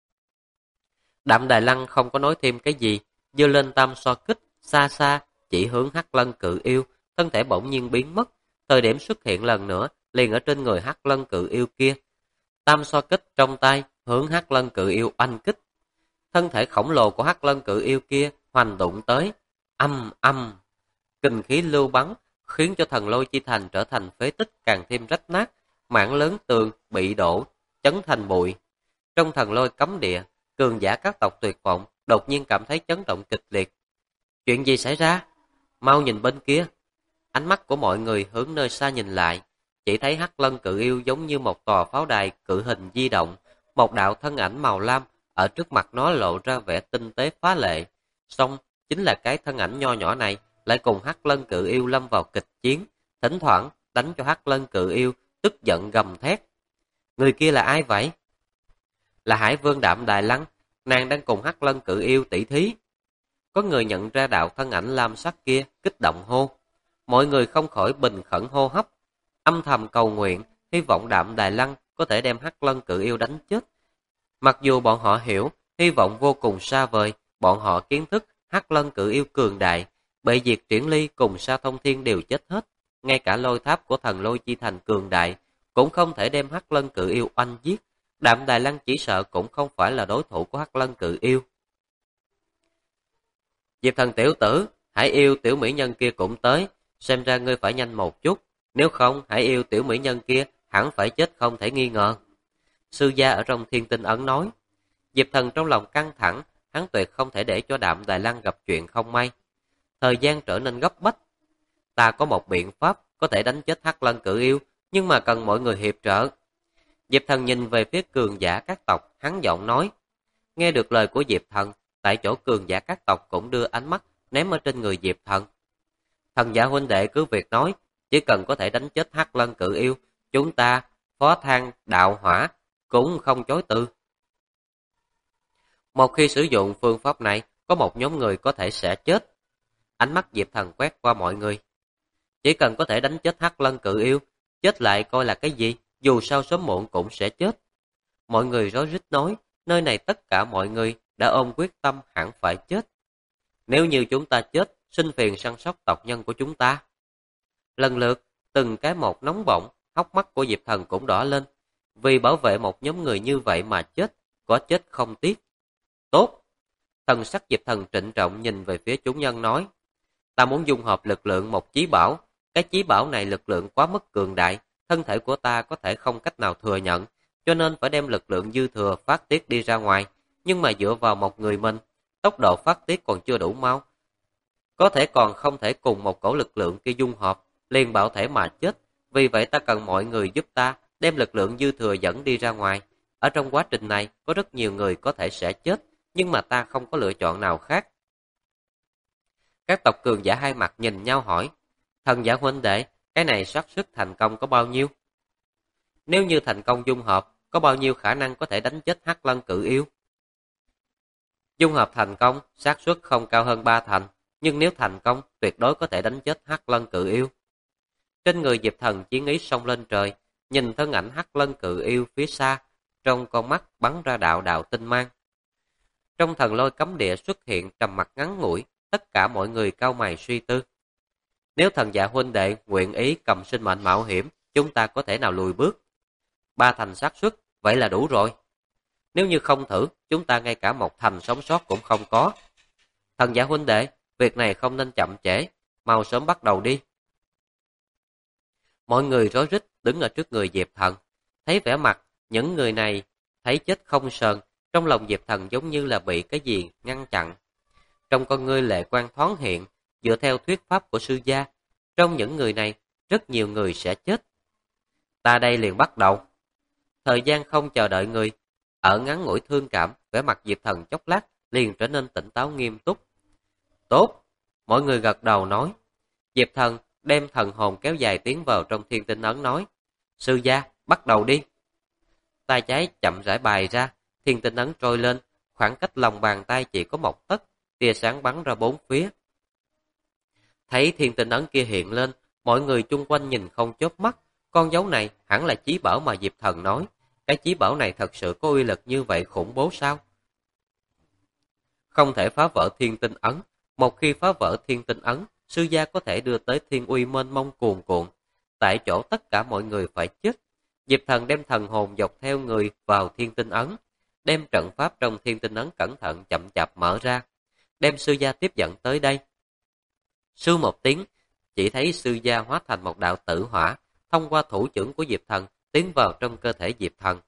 Đạm Đài Lăng không có nói thêm cái gì, giơ lên tam so kích, xa xa, chỉ hướng Hắc Lân cự yêu, thân thể bỗng nhiên biến mất. Thời điểm xuất hiện lần nữa, liền ở trên người Hắc Lân cự yêu kia. Tam so kích trong tay, hướng Hắc Lân cự yêu oanh kích. Thân thể khổng lồ của Hắc Lân cự yêu kia hoành đụng tới, âm âm. Kình khí lưu bắn, khiến cho thần lôi chi thành trở thành phế tích càng thêm rách nát, mảng lớn tường bị đổ, chấn thành bụi. Trong thần lôi cấm địa, cường giả các tộc tuyệt vọng, đột nhiên cảm thấy chấn động kịch liệt. Chuyện gì xảy ra? Mau nhìn bên kia. Ánh mắt của mọi người hướng nơi xa nhìn lại, chỉ thấy Hắc Lân cự yêu giống như một tòa pháo đài cự hình di động, một đạo thân ảnh màu lam ở trước mặt nó lộ ra vẻ tinh tế phá lệ. Song chính là cái thân ảnh nho nhỏ này lại cùng Hắc Lân cự yêu lâm vào kịch chiến, thỉnh thoảng đánh cho Hắc Lân cự yêu tức giận gầm thét. Người kia là ai vậy? Là Hải Vương Đạm Đài Lăng, nàng đang cùng Hắc Lân cự yêu tỷ thí. Có người nhận ra đạo thân ảnh lam sắc kia, kích động hô. Mọi người không khỏi bình khẩn hô hấp, âm thầm cầu nguyện, hy vọng Đạm Đài Lăng có thể đem Hắc Lân cự yêu đánh chết. Mặc dù bọn họ hiểu, hy vọng vô cùng xa vời, bọn họ kiến thức Hắc Lân cự yêu cường đại, Bệ Diệt Triển Ly cùng Sa Thông Thiên đều chết hết, ngay cả lôi tháp của thần lôi chi thành cường đại cũng không thể đem Hắc Lân cự yêu oanh giết. Đạm Đài Lăng chỉ sợ cũng không phải là đối thủ của Hắc Lân cự yêu. Diệp Thần tiểu tử, Hải yêu tiểu mỹ nhân kia cũng tới, xem ra ngươi phải nhanh một chút, nếu không Hải yêu tiểu mỹ nhân kia hẳn phải chết không thể nghi ngờ. Sư gia ở trong Thiên Tinh Ấn nói. Diệp Thần trong lòng căng thẳng, hắn tuyệt không thể để cho Đạm Đài Lăng gặp chuyện không may. Thời gian trở nên gấp bách. Ta có một biện pháp có thể đánh chết Hắc Lân cự yêu, nhưng mà cần mọi người hiệp trợ. Diệp Thần nhìn về phía cường giả các tộc, hắn giọng nói. Nghe được lời của Diệp Thần, tại chỗ cường giả các tộc cũng đưa ánh mắt ném ở trên người Diệp Thần. Thần giả huynh đệ cứ việc nói, chỉ cần có thể đánh chết Hắc Lân cự yêu, chúng ta phó thang đạo hỏa cũng không chối từ. Một khi sử dụng phương pháp này, có một nhóm người có thể sẽ chết. Ánh mắt Diệp Thần quét qua mọi người. Chỉ cần có thể đánh chết Hắc Lân cự yêu, chết lại coi là cái gì, dù sao sớm muộn cũng sẽ chết. Mọi người rối rít nói, nơi này tất cả mọi người đã ôm quyết tâm hẳn phải chết. Nếu như chúng ta chết, xin phiền săn sóc tộc nhân của chúng ta. Lần lượt, từng cái một nóng bỏng, hốc mắt của Diệp Thần cũng đỏ lên. Vì bảo vệ một nhóm người như vậy mà chết, có chết không tiếc. Tốt! Thần sắc Diệp Thần trịnh trọng nhìn về phía chúng nhân nói. Ta muốn dung hợp lực lượng một chí bảo. Cái chí bảo này lực lượng quá mức cường đại, thân thể của ta có thể không cách nào thừa nhận, cho nên phải đem lực lượng dư thừa phát tiết đi ra ngoài. Nhưng mà dựa vào một người mình, tốc độ phát tiết còn chưa đủ mau. Có thể còn không thể cùng một cổ lực lượng kia dung hợp, liền bạo thể mà chết. Vì vậy ta cần mọi người giúp ta đem lực lượng dư thừa dẫn đi ra ngoài. Ở trong quá trình này, có rất nhiều người có thể sẽ chết, nhưng mà ta không có lựa chọn nào khác. Các tộc cường giả hai mặt nhìn nhau hỏi, thần giả huynh đệ, cái này xác suất thành công có bao nhiêu? Nếu như thành công dung hợp, có bao nhiêu khả năng có thể đánh chết Hắc Lân cự yêu? Dung hợp thành công, xác suất không cao hơn 3 thành, nhưng nếu thành công, tuyệt đối có thể đánh chết Hắc Lân cự yêu. Trên người Diệp Thần chiến ý xông lên trời, nhìn thân ảnh Hắc Lân cự yêu phía xa, trong con mắt bắn ra đạo đạo tinh mang. Trong thần lôi cấm địa xuất hiện trầm mặc ngắn ngủi, tất cả mọi người cau mày suy tư. Nếu thần giả huynh đệ nguyện ý cầm sinh mệnh mạo hiểm, chúng ta có thể nào lùi bước? 3 thành xác suất, vậy là đủ rồi. Nếu như không thử, chúng ta ngay cả một thành sống sót cũng không có. Thần giả huynh đệ, việc này không nên chậm trễ, mau sớm bắt đầu đi. Mọi người rối rít đứng ở trước người Diệp Thần, thấy vẻ mặt những người này thấy chết không sờn, trong lòng Diệp Thần giống như là bị cái gì ngăn chặn. Trong con ngươi lệ quang thoáng hiện, dựa theo thuyết pháp của sư gia, trong những người này rất nhiều người sẽ chết. Ta đây liền bắt đầu. Thời gian không chờ đợi người, ở ngắn ngủi thương cảm, vẻ mặt Diệp Thần chốc lát liền trở nên tỉnh táo nghiêm túc. Tốt, mọi người gật đầu nói. Diệp Thần đem thần hồn kéo dài tiến vào trong thiên tinh ấn nói. Sư gia, bắt đầu đi. Tay trái chậm rãi bài ra, thiên tinh ấn trôi lên, khoảng cách lòng bàn tay chỉ có một tấc, tia sáng bắn ra bốn phía. Thấy thiên tinh ấn kia hiện lên, mọi người chung quanh nhìn không chớp mắt, con dấu này hẳn là chí bảo mà Diệp Thần nói. Cái chí bảo này thật sự có uy lực như vậy khủng bố sao? Không thể phá vỡ thiên tinh ấn, một khi phá vỡ thiên tinh ấn, sư gia có thể đưa tới thiên uy mênh mông cuồn cuộn. Tại chỗ tất cả mọi người phải chết. Diệp Thần đem thần hồn dọc theo người vào thiên tinh ấn, đem trận pháp trong thiên tinh ấn cẩn thận chậm chạp mở ra, đem sư gia tiếp dẫn tới đây. Sư một tiếng, chỉ thấy sư gia hóa thành một đạo tử hỏa, thông qua thủ trưởng của Diệp Thần tiến vào trong cơ thể Diệp Thần.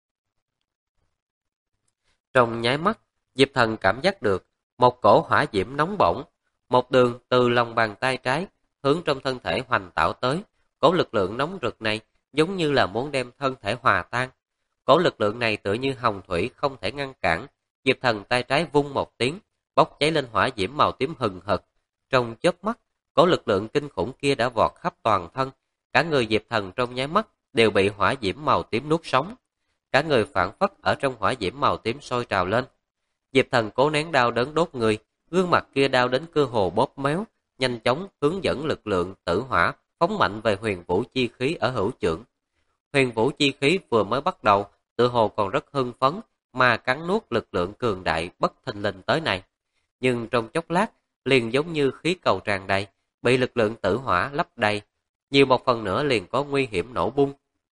Trong nháy mắt, Diệp Thần cảm giác được một cổ hỏa diễm nóng bỏng, một đường từ lòng bàn tay trái hướng trong thân thể hoành tạo tới. Cổ lực lượng nóng rực này giống như là muốn đem thân thể hòa tan. Cổ lực lượng này tựa như hồng thủy không thể ngăn cản. Diệp Thần tay trái vung một tiếng, bốc cháy lên hỏa diễm màu tím hừng hực. Trong chớp mắt, cổ lực lượng kinh khủng kia đã vọt khắp toàn thân. Cả người Diệp Thần trong nháy mắt đều bị hỏa diễm màu tím nuốt sống. Cả người phảng phất ở trong hỏa diễm màu tím sôi trào lên. Diệp Thần cố nén đau đớn đốt người, gương mặt kia đau đến cơ hồ bóp méo, nhanh chóng hướng dẫn lực lượng tử hỏa phóng mạnh về huyền vũ chi khí ở hữu chưởng. Huyền vũ chi khí vừa mới bắt đầu, tự hồ còn rất hưng phấn, mà cắn nuốt lực lượng cường đại bất thình lình tới này. Nhưng trong chốc lát, liền giống như khí cầu tràn đầy, bị lực lượng tử hỏa lấp đầy, nhiều một phần nữa liền có nguy hiểm nổ bung.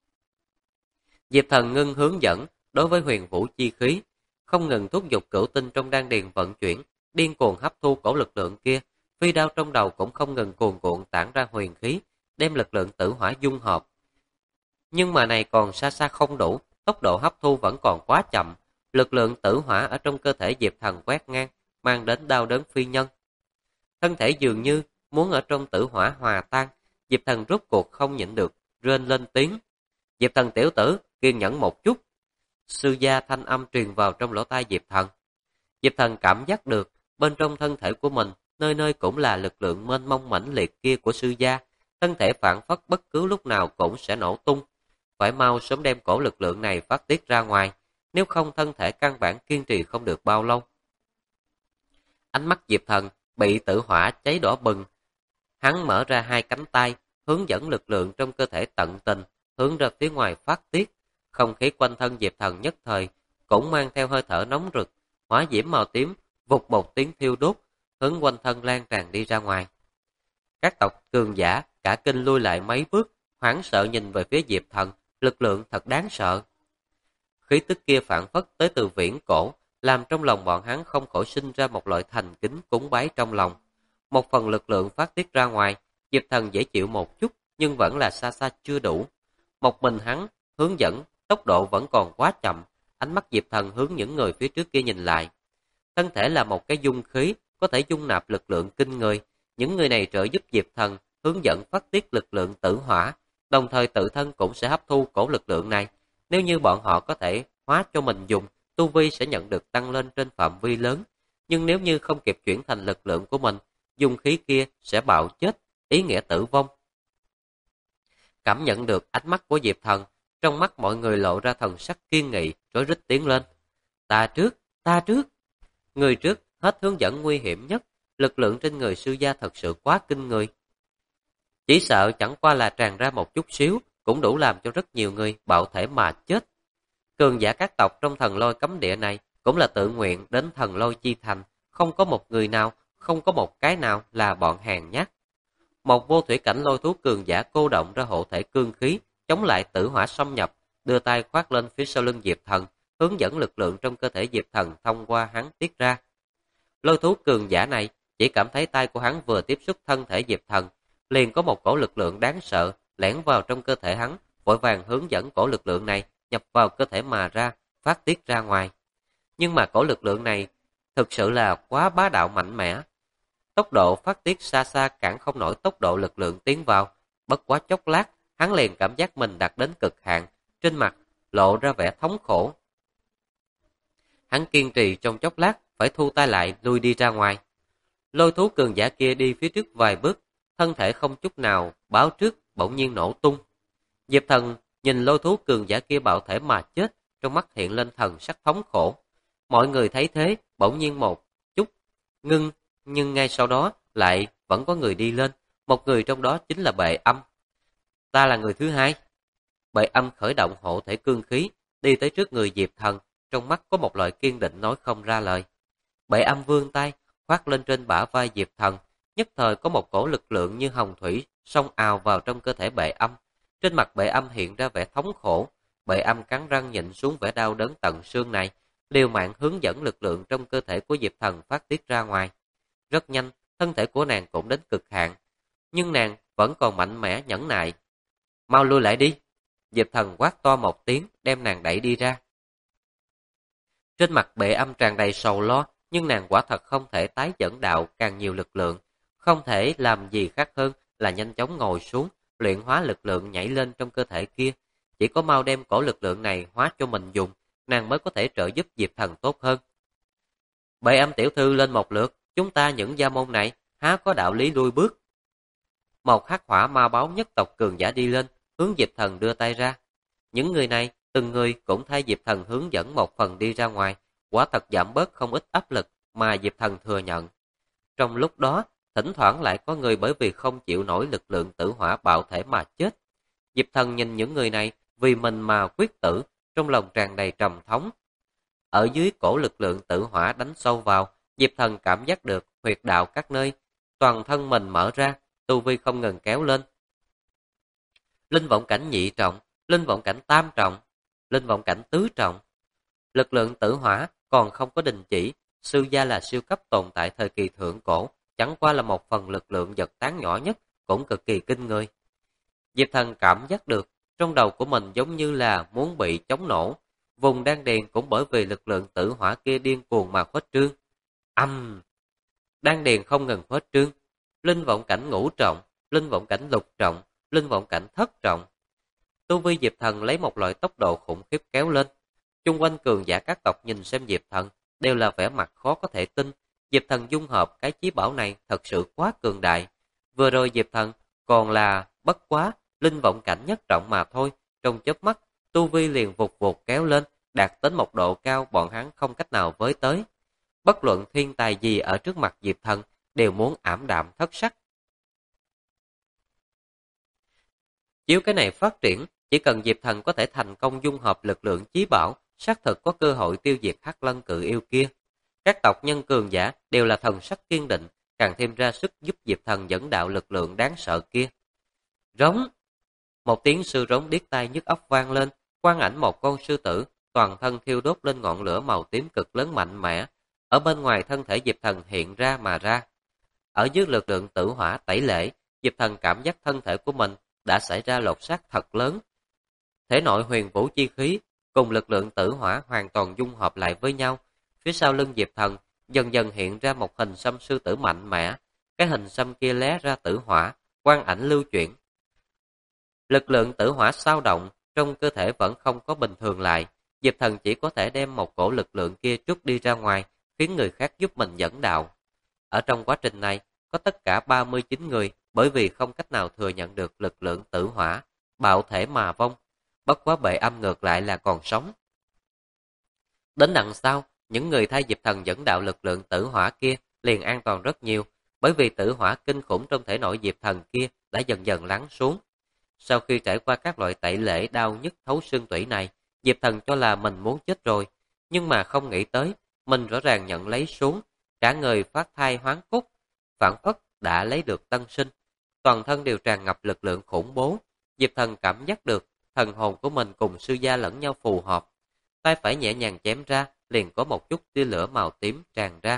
Diệp Thần ngưng hướng dẫn đối với huyền vũ chi khí, không ngừng thúc giục cửu tinh trong đan điền vận chuyển, điên cuồng hấp thu cổ lực lượng kia. Phi đao trong đầu cũng không ngừng cuồn cuộn tản ra huyền khí, đem lực lượng tử hỏa dung hợp. Nhưng mà này còn xa xa không đủ, tốc độ hấp thu vẫn còn quá chậm. Lực lượng tử hỏa ở trong cơ thể Diệp Thần quét ngang, mang đến đau đớn phi nhân. Thân thể dường như muốn ở trong tử hỏa hòa tan, Diệp Thần rốt cuộc không nhịn được, rên lên tiếng. Diệp Thần tiểu tử, kiên nhẫn một chút. Sư gia thanh âm truyền vào trong lỗ tai Diệp Thần. Diệp Thần cảm giác được, bên trong thân thể của mình, nơi nơi cũng là lực lượng mênh mông mãnh liệt kia của sư gia. Thân thể phản phất bất cứ lúc nào cũng sẽ nổ tung. Phải mau sớm đem cổ lực lượng này phát tiết ra ngoài, nếu không thân thể căn bản kiên trì không được bao lâu. Ánh mắt Diệp Thần bị tử hỏa cháy đỏ bừng. Hắn mở ra hai cánh tay, hướng dẫn lực lượng trong cơ thể tận tình, hướng ra phía ngoài phát tiết. Không khí quanh thân Diệp Thần nhất thời cũng mang theo hơi thở nóng rực, hỏa diễm màu tím vụt một tiếng thiêu đốt, hướng quanh thân lan tràn đi ra ngoài. Các tộc cường giả cả kinh lui lại mấy bước, hoảng sợ nhìn về phía Diệp Thần, lực lượng thật đáng sợ. Khí tức kia phản phất tới từ viễn cổ, làm trong lòng bọn hắn không khỏi sinh ra một loại thành kính cúng bái trong lòng. Một phần lực lượng phát tiết ra ngoài, Diệp Thần dễ chịu một chút, nhưng vẫn là xa xa chưa đủ. Một mình hắn hướng dẫn, tốc độ vẫn còn quá chậm. Ánh mắt Diệp Thần hướng những người phía trước kia nhìn lại. Thân thể là một cái dung khí, có thể dung nạp lực lượng kinh người. Những người này trợ giúp Diệp Thần hướng dẫn phát tiết lực lượng tử hỏa, đồng thời tự thân cũng sẽ hấp thu cổ lực lượng này. Nếu như bọn họ có thể hóa cho mình dùng, tu vi sẽ nhận được tăng lên trên phạm vi lớn. Nhưng nếu như không kịp chuyển thành lực lượng của mình, dung khí kia sẽ bạo chết, ý nghĩa tử vong. Cảm nhận được ánh mắt của Diệp Thần, trong mắt mọi người lộ ra thần sắc kiên nghị, rối rít tiến lên. Ta trước, ta trước. Người trước hết hướng dẫn nguy hiểm nhất, lực lượng trên người sư gia thật sự quá kinh người. Chỉ sợ chẳng qua là tràn ra một chút xíu, cũng đủ làm cho rất nhiều người bạo thể mà chết. Cường giả các tộc trong thần lôi cấm địa này cũng là tự nguyện đến thần lôi chi thành, không có một người nào, không có một cái nào là bọn hèn nhát. Một vô thủy cảnh lôi thú cường giả cô động ra hộ thể cương khí, chống lại tử hỏa xâm nhập, đưa tay khoác lên phía sau lưng Diệp Thần, hướng dẫn lực lượng trong cơ thể Diệp Thần thông qua hắn tiết ra. Lôi thú cường giả này chỉ cảm thấy tay của hắn vừa tiếp xúc thân thể Diệp Thần, liền có một cổ lực lượng đáng sợ lẻn vào trong cơ thể hắn, vội vàng hướng dẫn cổ lực lượng này nhập vào cơ thể mà ra, phát tiết ra ngoài. Nhưng mà cổ lực lượng này thực sự là quá bá đạo mạnh mẽ. Tốc độ phát tiết xa xa cản không nổi tốc độ lực lượng tiến vào. Bất quá chốc lát, hắn liền cảm giác mình đạt đến cực hạn, trên mặt lộ ra vẻ thống khổ. Hắn kiên trì trong chốc lát, phải thu tay lại lui đi ra ngoài. Lôi thú cường giả kia đi phía trước vài bước, thân thể không chút nào báo trước bỗng nhiên nổ tung. Diệp Thần nhìn lôi thú cường giả kia bạo thể mà chết, trong mắt hiện lên thần sắc thống khổ. Mọi người thấy thế, bỗng nhiên một chút ngưng, nhưng ngay sau đó lại vẫn có người đi lên, một người trong đó chính là Bệ Âm. Ta là người thứ hai. Bệ Âm khởi động hộ thể cương khí, đi tới trước người Diệp Thần, trong mắt có một loại kiên định nói không ra lời. Bệ Âm vươn tay, khoác lên trên bả vai Diệp Thần, nhất thời có một cổ lực lượng như hồng thủy xông ào vào trong cơ thể Bệ Âm. Trên mặt Bệ Âm hiện ra vẻ thống khổ, Bệ Âm cắn răng nhịn xuống vẻ đau đớn tận xương này, liều mạng hướng dẫn lực lượng trong cơ thể của Diệp Thần phát tiết ra ngoài. Rất nhanh, thân thể của nàng cũng đến cực hạn, nhưng nàng vẫn còn mạnh mẽ nhẫn nại. Mau lui lại đi! Diệp Thần quát to một tiếng, đem nàng đẩy đi ra. Trên mặt Bệ Âm tràn đầy sầu lo, nhưng nàng quả thật không thể tái dẫn đạo càng nhiều lực lượng, không thể làm gì khác hơn là nhanh chóng ngồi xuống, luyện hóa lực lượng nhảy lên trong cơ thể kia. Chỉ có mau đem cổ lực lượng này hóa cho mình dùng, nàng mới có thể trợ giúp Diệp Thần tốt hơn. Bệ Âm tiểu thư lên một lượt, chúng ta những gia môn này há có đạo lý lui bước. Một hắc hỏa ma báo nhất tộc cường giả đi lên, hướng Diệp Thần đưa tay ra. Những người này, từng người cũng thay Diệp Thần hướng dẫn một phần đi ra ngoài, quả thật giảm bớt không ít áp lực mà Diệp Thần thừa nhận. Trong lúc đó, thỉnh thoảng lại có người bởi vì không chịu nổi lực lượng tử hỏa bạo thể mà chết. Diệp Thần nhìn những người này vì mình mà quyết tử, trong lòng tràn đầy trầm thống. Ở dưới cổ lực lượng tử hỏa đánh sâu vào, Diệp Thần cảm giác được huyệt đạo các nơi, toàn thân mình mở ra, tu vi không ngừng kéo lên. Linh vọng cảnh nhị trọng, linh vọng cảnh tam trọng, linh vọng cảnh tứ trọng. Lực lượng tử hỏa còn không có đình chỉ, sư gia là siêu cấp tồn tại thời kỳ thượng cổ, chẳng qua là một phần lực lượng giật tán nhỏ nhất, cũng cực kỳ kinh người. Diệp Thần cảm giác được, trong đầu của mình giống như là muốn bị chống nổ, vùng đan điền cũng bởi vì lực lượng tử hỏa kia điên cuồng mà khuếch trương. Đan điền không ngừng khuếch trương, linh vọng cảnh ngũ trọng, linh vọng cảnh lục trọng, linh vọng cảnh thất trọng. Tu vi Diệp Thần lấy một loại tốc độ khủng khiếp kéo lên. Chung quanh cường giả các tộc nhìn xem Diệp Thần đều là vẻ mặt khó có thể tin. Diệp Thần dung hợp cái chí bảo này thật sự quá cường đại. Vừa rồi Diệp Thần còn là bất quá linh vọng cảnh nhất trọng mà thôi, trong chớp mắt tu vi liền vụt vụt kéo lên, đạt đến một độ cao bọn hắn không cách nào với tới. Bất luận thiên tài gì ở trước mặt Diệp Thần đều muốn ảm đạm thất sắc. Chiếu cái này phát triển, chỉ cần Diệp Thần có thể thành công dung hợp lực lượng chí bảo, xác thực có cơ hội tiêu diệt Hắc Lân cự yêu kia. Các tộc nhân cường giả đều là thần sắc kiên định, càng thêm ra sức giúp Diệp Thần dẫn đạo lực lượng đáng sợ kia. Rống! Một tiếng sư rống điếc tai nhức óc vang lên, quang ảnh một con sư tử, toàn thân thiêu đốt lên ngọn lửa màu tím cực lớn mạnh mẽ, ở bên ngoài thân thể Diệp Thần hiện ra mà ra. Ở dưới lực lượng tử hỏa tẩy lễ, Diệp Thần cảm giác thân thể của mình đã xảy ra lột xác thật lớn. Thể nội huyền vũ chi khí cùng lực lượng tử hỏa hoàn toàn dung hợp lại với nhau. Phía sau lưng Diệp Thần dần dần hiện ra một hình xăm sư tử mạnh mẽ. Cái hình xăm kia lóe ra tử hỏa, quang ảnh lưu chuyển. Lực lượng tử hỏa xao động, trong cơ thể vẫn không có bình thường lại. Diệp Thần chỉ có thể đem một cổ lực lượng kia trút đi ra ngoài, khiến người khác giúp mình dẫn đạo. Ở trong quá trình này, có tất cả 39 người bởi vì không cách nào thừa nhận được lực lượng tử hỏa, bạo thể mà vong. Bất quá Bệ Âm ngược lại là còn sống. Đến đằng sau, những người thay Diệp Thần dẫn đạo lực lượng tử hỏa kia liền an toàn rất nhiều, bởi vì tử hỏa kinh khủng trong thể nội Diệp Thần kia đã dần dần lắng xuống. Sau khi trải qua các loại tẩy lễ đau nhức thấu xương tủy này, Diệp Thần cho là mình muốn chết rồi, nhưng mà không nghĩ tới, mình rõ ràng nhận lấy xuống, cả người phát thai hoán cốt, phản phất đã lấy được tân sinh, toàn thân đều tràn ngập lực lượng khủng bố. Diệp Thần cảm giác được thần hồn của mình cùng sư gia lẫn nhau phù hợp. tay phải nhẹ nhàng chém ra, liền có một chút tia lửa màu tím tràn ra.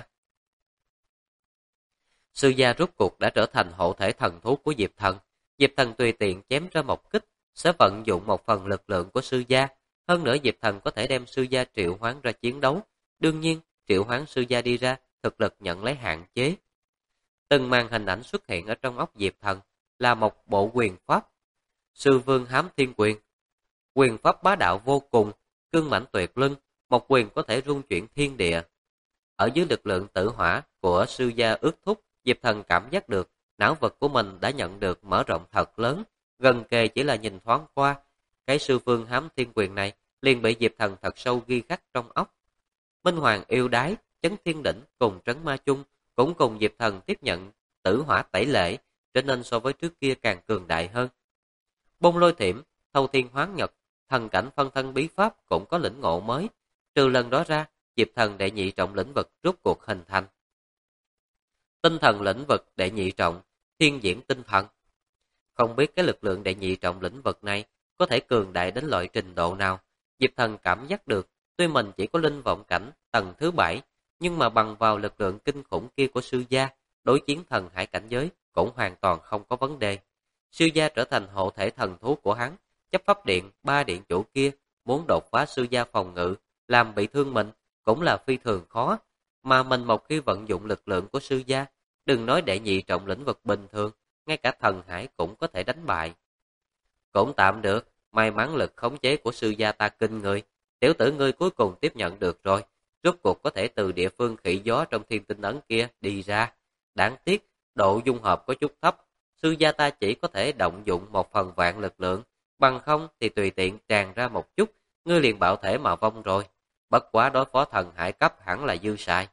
Sư gia rốt cuộc đã trở thành hộ thể thần thú của Diệp Thần. Diệp Thần tùy tiện chém ra một kích, sẽ vận dụng một phần lực lượng của sư gia. Hơn nữa Diệp Thần có thể đem sư gia triệu hoán ra chiến đấu. Đương nhiên, triệu hoán sư gia đi ra, thực lực nhận lấy hạn chế. Từng màn hình ảnh xuất hiện ở trong óc Diệp Thần là một bộ quyền pháp. Sư Vương Hám Thiên Quyền. Quyền pháp bá đạo vô cùng, cương mãnh tuyệt luân, một quyền có thể rung chuyển thiên địa. Ở dưới lực lượng tử hỏa của sư gia ước thúc, Diệp Thần cảm giác được não vực của mình đã nhận được mở rộng thật lớn, gần kề chỉ là nhìn thoáng qua. Cái Sư Vương Hám Thiên Quyền này liền bị Diệp Thần thật sâu ghi khắc trong óc. Minh Hoàng yêu đái, Chấn Thiên Đỉnh cùng Trấn Ma Chung cũng cùng Diệp Thần tiếp nhận tử hỏa tẩy lễ, trở nên so với trước kia càng cường đại hơn. Bông Lôi Thiểm, Thâu Thiên Hoán Nhật, thần cảnh phân thân bí pháp cũng có lĩnh ngộ mới. Trừ lần đó ra, Diệp Thần đệ nhị trọng lĩnh vực rốt cuộc hình thành. Tinh thần lĩnh vực đệ nhị trọng, thiên diễn tinh thần. Không biết cái lực lượng đệ nhị trọng lĩnh vực này có thể cường đại đến loại trình độ nào. Diệp Thần cảm giác được, tuy mình chỉ có linh vọng cảnh tầng thứ 7, nhưng mà bằng vào lực lượng kinh khủng kia của sư gia, đối chiến thần hải cảnh giới cũng hoàn toàn không có vấn đề. Sư gia trở thành hộ thể thần thú của hắn, chấp pháp điện, ba điện chủ kia muốn đột phá sư gia phòng ngự, làm bị thương mình cũng là phi thường khó, mà mình một khi vận dụng lực lượng của sư gia, đừng nói đệ nhị trọng lĩnh vực bình thường, ngay cả thần hải cũng có thể đánh bại. Cũng tạm được, may mắn lực khống chế của sư gia ta kinh người, tiểu tử ngươi cuối cùng tiếp nhận được rồi, rốt cuộc có thể từ địa phương khỉ gió trong thiên tinh ấn kia đi ra. Đáng tiếc, độ dung hợp có chút thấp, sư gia ta chỉ có thể động dụng 1/1000 lực lượng, bằng không thì tùy tiện tràn ra một chút, ngươi liền bạo thể mà vong rồi. Bất quá đối phó thần hải cấp hẳn là dư xài.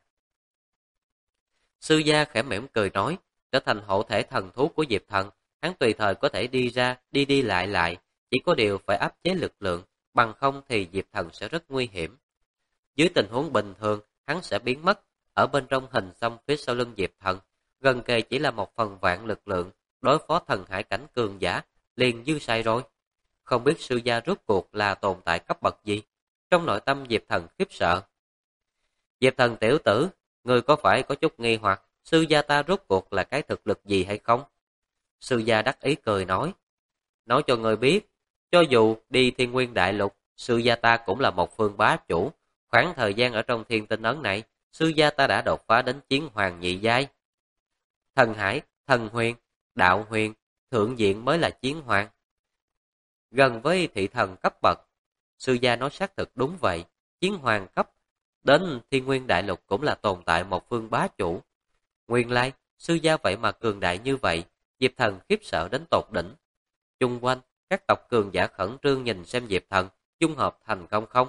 Sư gia khẽ mỉm cười nói, trở thành hộ thể thần thú của Diệp Thần, hắn tùy thời có thể đi ra, đi lại, chỉ có điều phải áp chế lực lượng, bằng không thì Diệp Thần sẽ rất nguy hiểm. Dưới tình huống bình thường, hắn sẽ biến mất, ở bên trong hình xăm phía sau lưng Diệp Thần, gần kề chỉ là 1/1000 lực lượng, đối phó thần hải cảnh cường giả, liền dư xài rồi. Không biết sư gia rốt cuộc là tồn tại cấp bậc gì? Trong nội tâm Diệp Thần khiếp sợ. Diệp Thần tiểu tử, ngươi có phải có chút nghi hoặc sư gia ta rốt cuộc là cái thực lực gì hay không? Sư gia đắc ý cười nói cho ngươi biết, cho dù đi Thiên Nguyên Đại Lục, sư gia ta cũng là một phương bá chủ. Khoảng thời gian ở trong thiên tinh ấn này, sư gia ta đã đột phá đến chiến hoàng nhị giai. Thần hải, thần huyền, đạo huyền, thượng diện mới là chiến hoàng. Gần với thị thần cấp bậc. Sư gia nói xác thực đúng vậy, chiến hoàng cấp đến Thiên Nguyên Đại Lục cũng là tồn tại một phương bá chủ. Nguyên lai, sư gia vậy mà cường đại như vậy, Diệp Thần khiếp sợ đến tột đỉnh. Chung quanh, các tộc cường giả khẩn trương nhìn xem Diệp Thần dung hợp thành công không.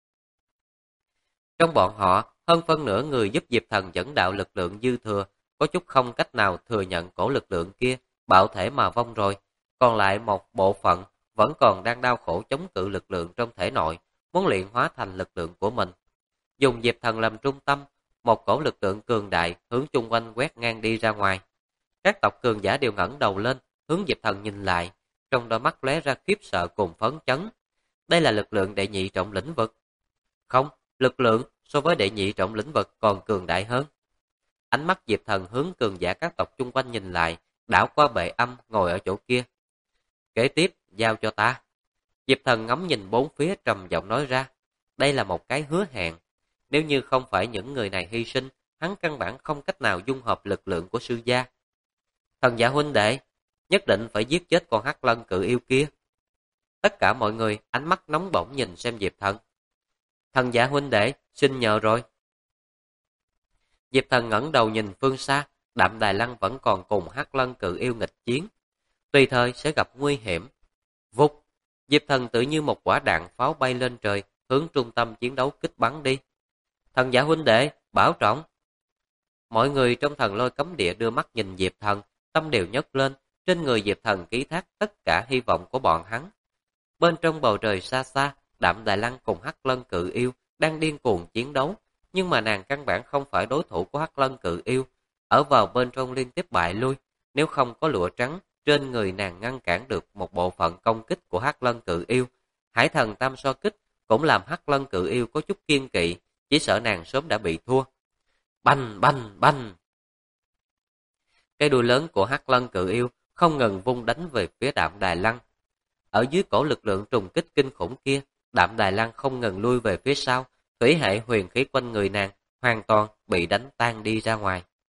Trong bọn họ, hơn phân nửa người giúp Diệp Thần dẫn đạo lực lượng dư thừa, có chút không cách nào thừa nhận cổ lực lượng kia, bạo thể mà vong rồi. Còn lại một bộ phận vẫn còn đang đau khổ chống cự lực lượng trong thể nội, muốn luyện hóa thành lực lượng của mình. Dùng Diệp Thần làm trung tâm, một cổ lực lượng cường đại hướng chung quanh quét ngang đi ra ngoài. Các tộc cường giả đều ngẩng đầu lên, hướng Diệp Thần nhìn lại, trong đôi mắt lóe ra khiếp sợ cùng phấn chấn. Đây là lực lượng đệ nhị trọng lĩnh vực. Không, lực lượng so với đệ nhị trọng lĩnh vực còn cường đại hơn. Ánh mắt Diệp Thần hướng cường giả các tộc chung quanh nhìn lại, đảo qua bệ âm ngồi ở chỗ kia. Kế tiếp, giao cho ta. Diệp Thần ngắm nhìn bốn phía trầm giọng nói ra. Đây là một cái hứa hẹn. Nếu như không phải những người này hy sinh, hắn căn bản không cách nào dung hợp lực lượng của sư gia. Thần giả huynh đệ, nhất định phải giết chết con hắc lân cự yêu kia. Tất cả mọi người ánh mắt nóng bỏng nhìn xem Diệp Thần. Thần giả huynh đệ, xin nhờ rồi. Diệp Thần ngẩng đầu nhìn phương xa, Đạm Đài Lăng vẫn còn cùng hắc lân cự yêu nghịch chiến. Tùy thời sẽ gặp nguy hiểm. Vụt, Diệp Thần tự như một quả đạn pháo bay lên trời, hướng trung tâm chiến đấu kích bắn đi. Thần giả huynh đệ, bảo trọng. Mọi người trong thần lôi cấm địa đưa mắt nhìn Diệp Thần, tâm đều nhấc lên, trên người Diệp Thần ký thác tất cả hy vọng của bọn hắn. Bên trong bầu trời xa xa, Đạm Đài Lăng cùng hắc lân cự yêu đang điên cuồng chiến đấu, nhưng mà nàng căn bản không phải đối thủ của hắc lân cự yêu, ở vào bên trong liên tiếp bại lui, nếu không có lụa trắng, trên người nàng ngăn cản được một bộ phận công kích của hắc lân cự yêu. Hải thần tam so kích cũng làm Hắc Lân Cự Yêu có chút kiên kỵ, chỉ sợ nàng sớm đã bị thua. Bành bành bành! Cái đuôi lớn của Hắc Lân Cự Yêu không ngừng vung đánh về phía Đạm Đài Lăng. Ở dưới cổ lực lượng trùng kích kinh khủng kia, Đạm Đài Lăng không ngừng lui về phía sau, thủy hệ huyền khí quanh người nàng hoàn toàn bị đánh tan đi ra ngoài.